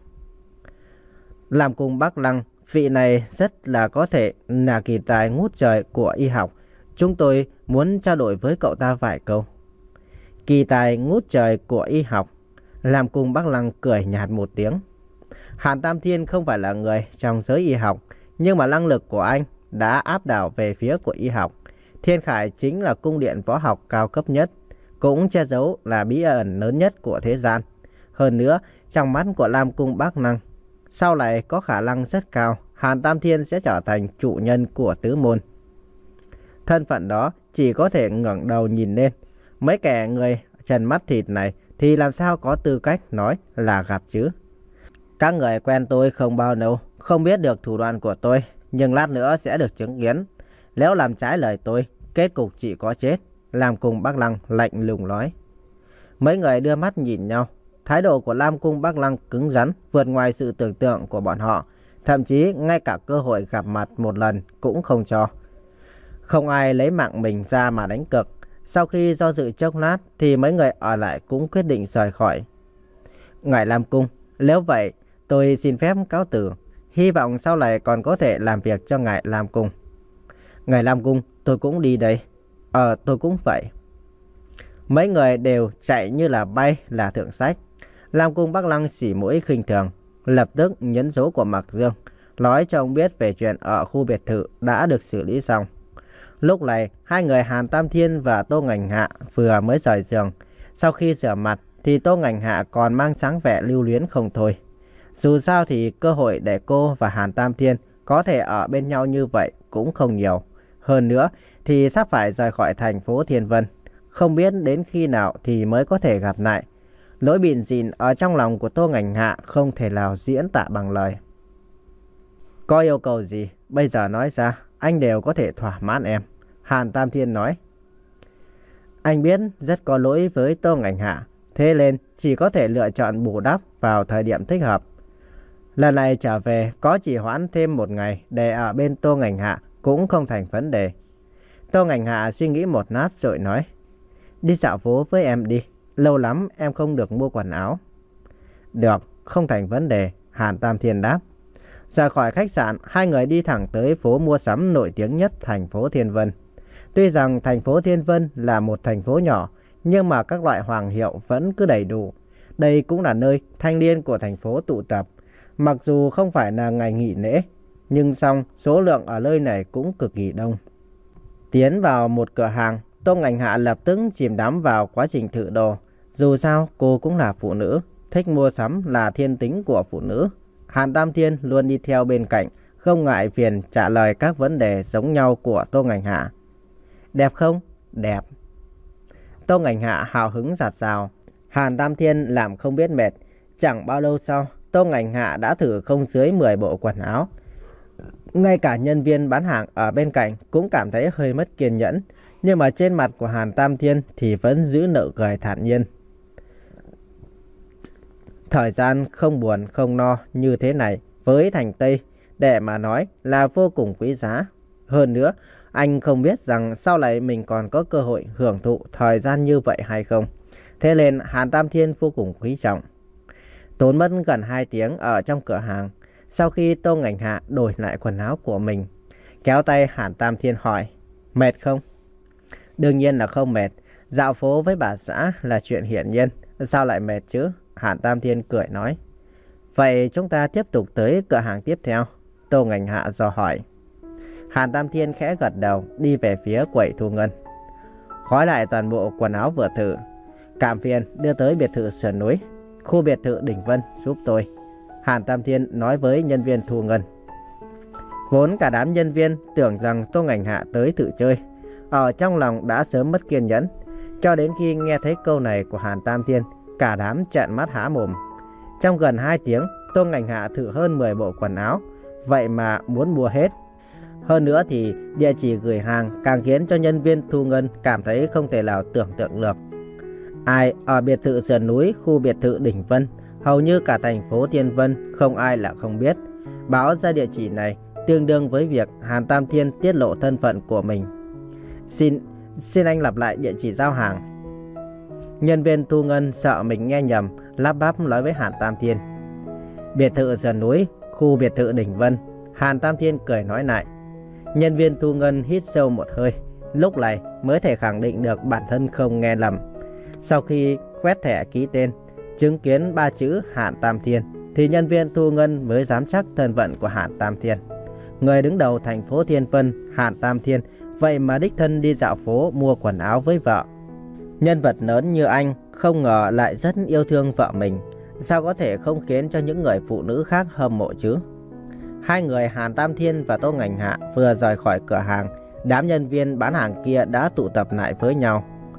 Lam Cung Bắc Lăng, vị này rất là có thể là kỳ tài ngút trời của y học. Chúng tôi muốn trao đổi với cậu ta vài câu. Kỳ tài ngút trời của y học. Lam Cung Bắc Lăng cười nhạt một tiếng. Hàn Tam Thiên không phải là người trong giới y học, nhưng mà năng lực của anh đã áp đảo về phía của y học. Thiên Khải chính là cung điện võ học cao cấp nhất, cũng che giấu là bí ẩn lớn nhất của thế gian. Hơn nữa, trong mắt của Lam Cung Bắc Lăng, sau này có khả năng rất cao, Hàn Tam Thiên sẽ trở thành chủ nhân của tứ môn. Thân phận đó chỉ có thể ngẩng đầu nhìn lên. Mấy kẻ người trần mắt thịt này thì làm sao có tư cách nói là gặp chứ. Các người quen tôi không bao lâu, không biết được thủ đoạn của tôi, nhưng lát nữa sẽ được chứng kiến. Nếu làm trái lời tôi, kết cục chỉ có chết. Lam Cung Bắc Lăng lạnh lùng nói. Mấy người đưa mắt nhìn nhau. Thái độ của Lam Cung Bắc Lăng cứng rắn, vượt ngoài sự tưởng tượng của bọn họ. Thậm chí ngay cả cơ hội gặp mặt một lần cũng không cho. Không ai lấy mạng mình ra mà đánh cược. Sau khi do dự chốc lát thì mấy người ở lại cũng quyết định rời khỏi. Ngài Lam Cung, nếu vậy tôi xin phép cáo từ. Hy vọng sau này còn có thể làm việc cho ngài Lam Cung. Ngài Lam Cung, tôi cũng đi đây. Ờ, tôi cũng vậy. Mấy người đều chạy như là bay là thượng sách. Lam Cung Bắc Lăng xỉ mũi khinh thường, lập tức nhấn số của Mạc Dương, nói cho ông biết về chuyện ở khu biệt thự đã được xử lý xong. Lúc này, hai người Hàn Tam Thiên và Tô Ngành Hạ vừa mới rời giường. Sau khi rửa mặt thì Tô Ngành Hạ còn mang sáng vẻ lưu luyến không thôi. Dù sao thì cơ hội để cô và Hàn Tam Thiên có thể ở bên nhau như vậy cũng không nhiều. Hơn nữa thì sắp phải rời khỏi thành phố Thiên Vân. Không biết đến khi nào thì mới có thể gặp lại. Nỗi bịn rịn ở trong lòng của Tô Ngành Hạ không thể nào diễn tả bằng lời. Có yêu cầu gì, bây giờ nói ra, anh đều có thể thỏa mãn em. Hàn Tam Thiên nói. Anh biết rất có lỗi với Tô Ngành Hạ, thế nên chỉ có thể lựa chọn bù đắp vào thời điểm thích hợp. Lần này trở về có chỉ hoãn thêm một ngày để ở bên Tô Ngành Hạ cũng không thành vấn đề. Tô Ngành Hạ suy nghĩ một lát rồi nói, đi dạo phố với em đi, lâu lắm em không được mua quần áo. Được, không thành vấn đề, Hàn Tam Thiên đáp. Ra khỏi khách sạn, hai người đi thẳng tới phố mua sắm nổi tiếng nhất thành phố Thiên Vân. Tuy rằng thành phố Thiên Vân là một thành phố nhỏ, nhưng mà các loại hoàng hiệu vẫn cứ đầy đủ. Đây cũng là nơi thanh niên của thành phố tụ tập. Mặc dù không phải là ngày nghỉ lễ, nhưng song số lượng ở nơi này cũng cực kỳ đông. Tiến vào một cửa hàng, Tô Ngành Hạ lập tức chìm đắm vào quá trình thử đồ. Dù sao cô cũng là phụ nữ, thích mua sắm là thiên tính của phụ nữ. Hàn Tam Thiên luôn đi theo bên cạnh, không ngại phiền trả lời các vấn đề giống nhau của Tô Ngành Hạ. Đẹp không? Đẹp. Tô Ngành Hạ hào hứng rạt rào. Hàn Tam Thiên làm không biết mệt. Chẳng bao lâu sau, Tô Ngành Hạ đã thử không dưới mười bộ quần áo. Ngay cả nhân viên bán hàng ở bên cạnh cũng cảm thấy hơi mất kiên nhẫn. Nhưng mà trên mặt của Hàn Tam Thiên thì vẫn giữ nụ cười thản nhiên. Thời gian không buồn không no như thế này với thành Tây để mà nói là vô cùng quý giá. Hơn nữa, anh không biết rằng sau này mình còn có cơ hội hưởng thụ thời gian như vậy hay không. Thế nên Hàn Tam Thiên vô cùng quý trọng. Tốn mất gần hai tiếng ở trong cửa hàng. Sau khi Tô Ngành Hạ đổi lại quần áo của mình, kéo tay Hàn Tam Thiên hỏi, mệt không? Đương nhiên là không mệt. Dạo phố với bà xã là chuyện hiển nhiên. Sao lại mệt chứ? Hàn Tam Thiên cười nói. Vậy chúng ta tiếp tục tới cửa hàng tiếp theo. Tô Ngành Hạ dò hỏi. Hàn Tam Thiên khẽ gật đầu đi về phía quầy thu ngân. Khói lại toàn bộ quần áo vừa thử. Cảm phiền đưa tới biệt thự sườn núi, khu biệt thự Đỉnh Vân giúp tôi. Hàn Tam Thiên nói với nhân viên thu ngân. Vốn cả đám nhân viên tưởng rằng Tô Ngành Hạ tới thử chơi, ở trong lòng đã sớm mất kiên nhẫn. Cho đến khi nghe thấy câu này của Hàn Tam Thiên, cả đám trợn mắt há mồm. Trong gần hai tiếng, Tô Ngành Hạ thử hơn mười bộ quần áo, vậy mà muốn mua hết. Hơn nữa thì địa chỉ gửi hàng càng khiến cho nhân viên thu ngân cảm thấy không thể nào tưởng tượng được. Ai ở biệt thự sườn núi, khu biệt thự Đỉnh Vân, hầu như cả thành phố Thiên Vân không ai là không biết. Báo ra địa chỉ này tương đương với việc Hàn Tam Thiên tiết lộ thân phận của mình. Xin, xin anh lặp lại địa chỉ giao hàng. Nhân viên thu ngân sợ mình nghe nhầm, lắp bắp nói với Hàn Tam Thiên. Biệt thự sườn núi, khu biệt thự Đỉnh Vân. Hàn Tam Thiên cười nói lại. Nhân viên thu ngân hít sâu một hơi, lúc này mới thể khẳng định được bản thân không nghe lầm. Sau khi quét thẻ ký tên, chứng kiến ba chữ Hàn Tam Thiên, thì nhân viên thu ngân mới dám chắc thân phận của Hàn Tam Thiên. Người đứng đầu thành phố Thiên Vân, Hàn Tam Thiên, vậy mà đích thân đi dạo phố mua quần áo với vợ. Nhân vật lớn như anh không ngờ lại rất yêu thương vợ mình. Sao có thể không khiến cho những người phụ nữ khác hâm mộ chứ? Hai người Hàn Tam Thiên và Tô Ngành Hạ vừa rời khỏi cửa hàng, đám nhân viên bán hàng kia đã tụ tập lại với nhau.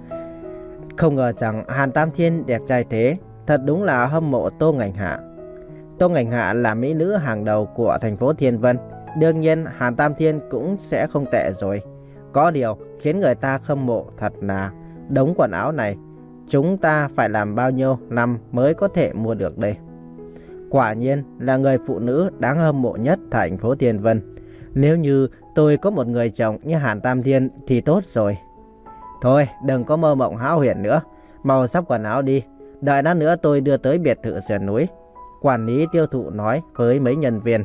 Không ngờ rằng Hàn Tam Thiên đẹp trai thế, thật đúng là hâm mộ Tô Ngành Hạ. Tô Ngành Hạ là mỹ nữ hàng đầu của thành phố Thiên Vân, đương nhiên Hàn Tam Thiên cũng sẽ không tệ rồi. Có điều khiến người ta hâm mộ thật là đống quần áo này, chúng ta phải làm bao nhiêu năm mới có thể mua được đây? Quả nhiên là người phụ nữ đáng hâm mộ nhất thành phố Thiên Vân. Nếu như tôi có một người chồng như Hàn Tam Thiên thì tốt rồi. Thôi đừng có mơ mộng hão huyền nữa, mau sắp quần áo đi, đợi lát nữa tôi đưa tới biệt thự sườn núi. Quản lý tiêu thụ nói với mấy nhân viên.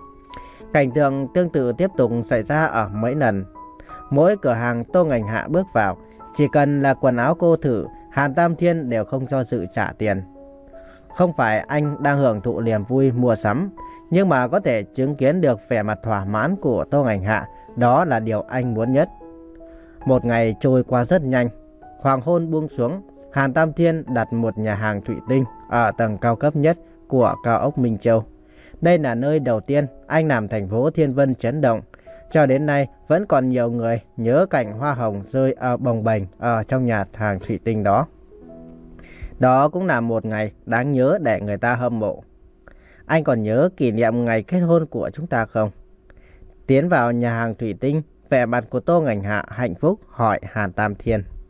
Cảnh tượng tương tự tiếp tục xảy ra ở mấy lần. Mỗi cửa hàng Tô Ngành Hạ bước vào, chỉ cần là quần áo cô thử, Hàn Tam Thiên đều không cho sự trả tiền. Không phải anh đang hưởng thụ niềm vui mua sắm, nhưng mà có thể chứng kiến được vẻ mặt thỏa mãn của Tô Ngành Hạ, đó là điều anh muốn nhất. Một ngày trôi qua rất nhanh. Hoàng hôn buông xuống, Hàn Tam Thiên đặt một nhà hàng thủy tinh ở tầng cao cấp nhất của cao ốc Minh Châu. Đây là nơi đầu tiên anh làm thành phố Thiên Vân chấn động. Cho đến nay vẫn còn nhiều người nhớ cảnh hoa hồng rơi ở bồng bềnh ở trong nhà hàng thủy tinh đó. Đó cũng là một ngày đáng nhớ để người ta hâm mộ. Anh còn nhớ kỷ niệm ngày kết hôn của chúng ta không? Tiến vào nhà hàng thủy tinh, vẻ mặt của Tô Ngành Hạ hạnh phúc hỏi Hàn Tam Thiên.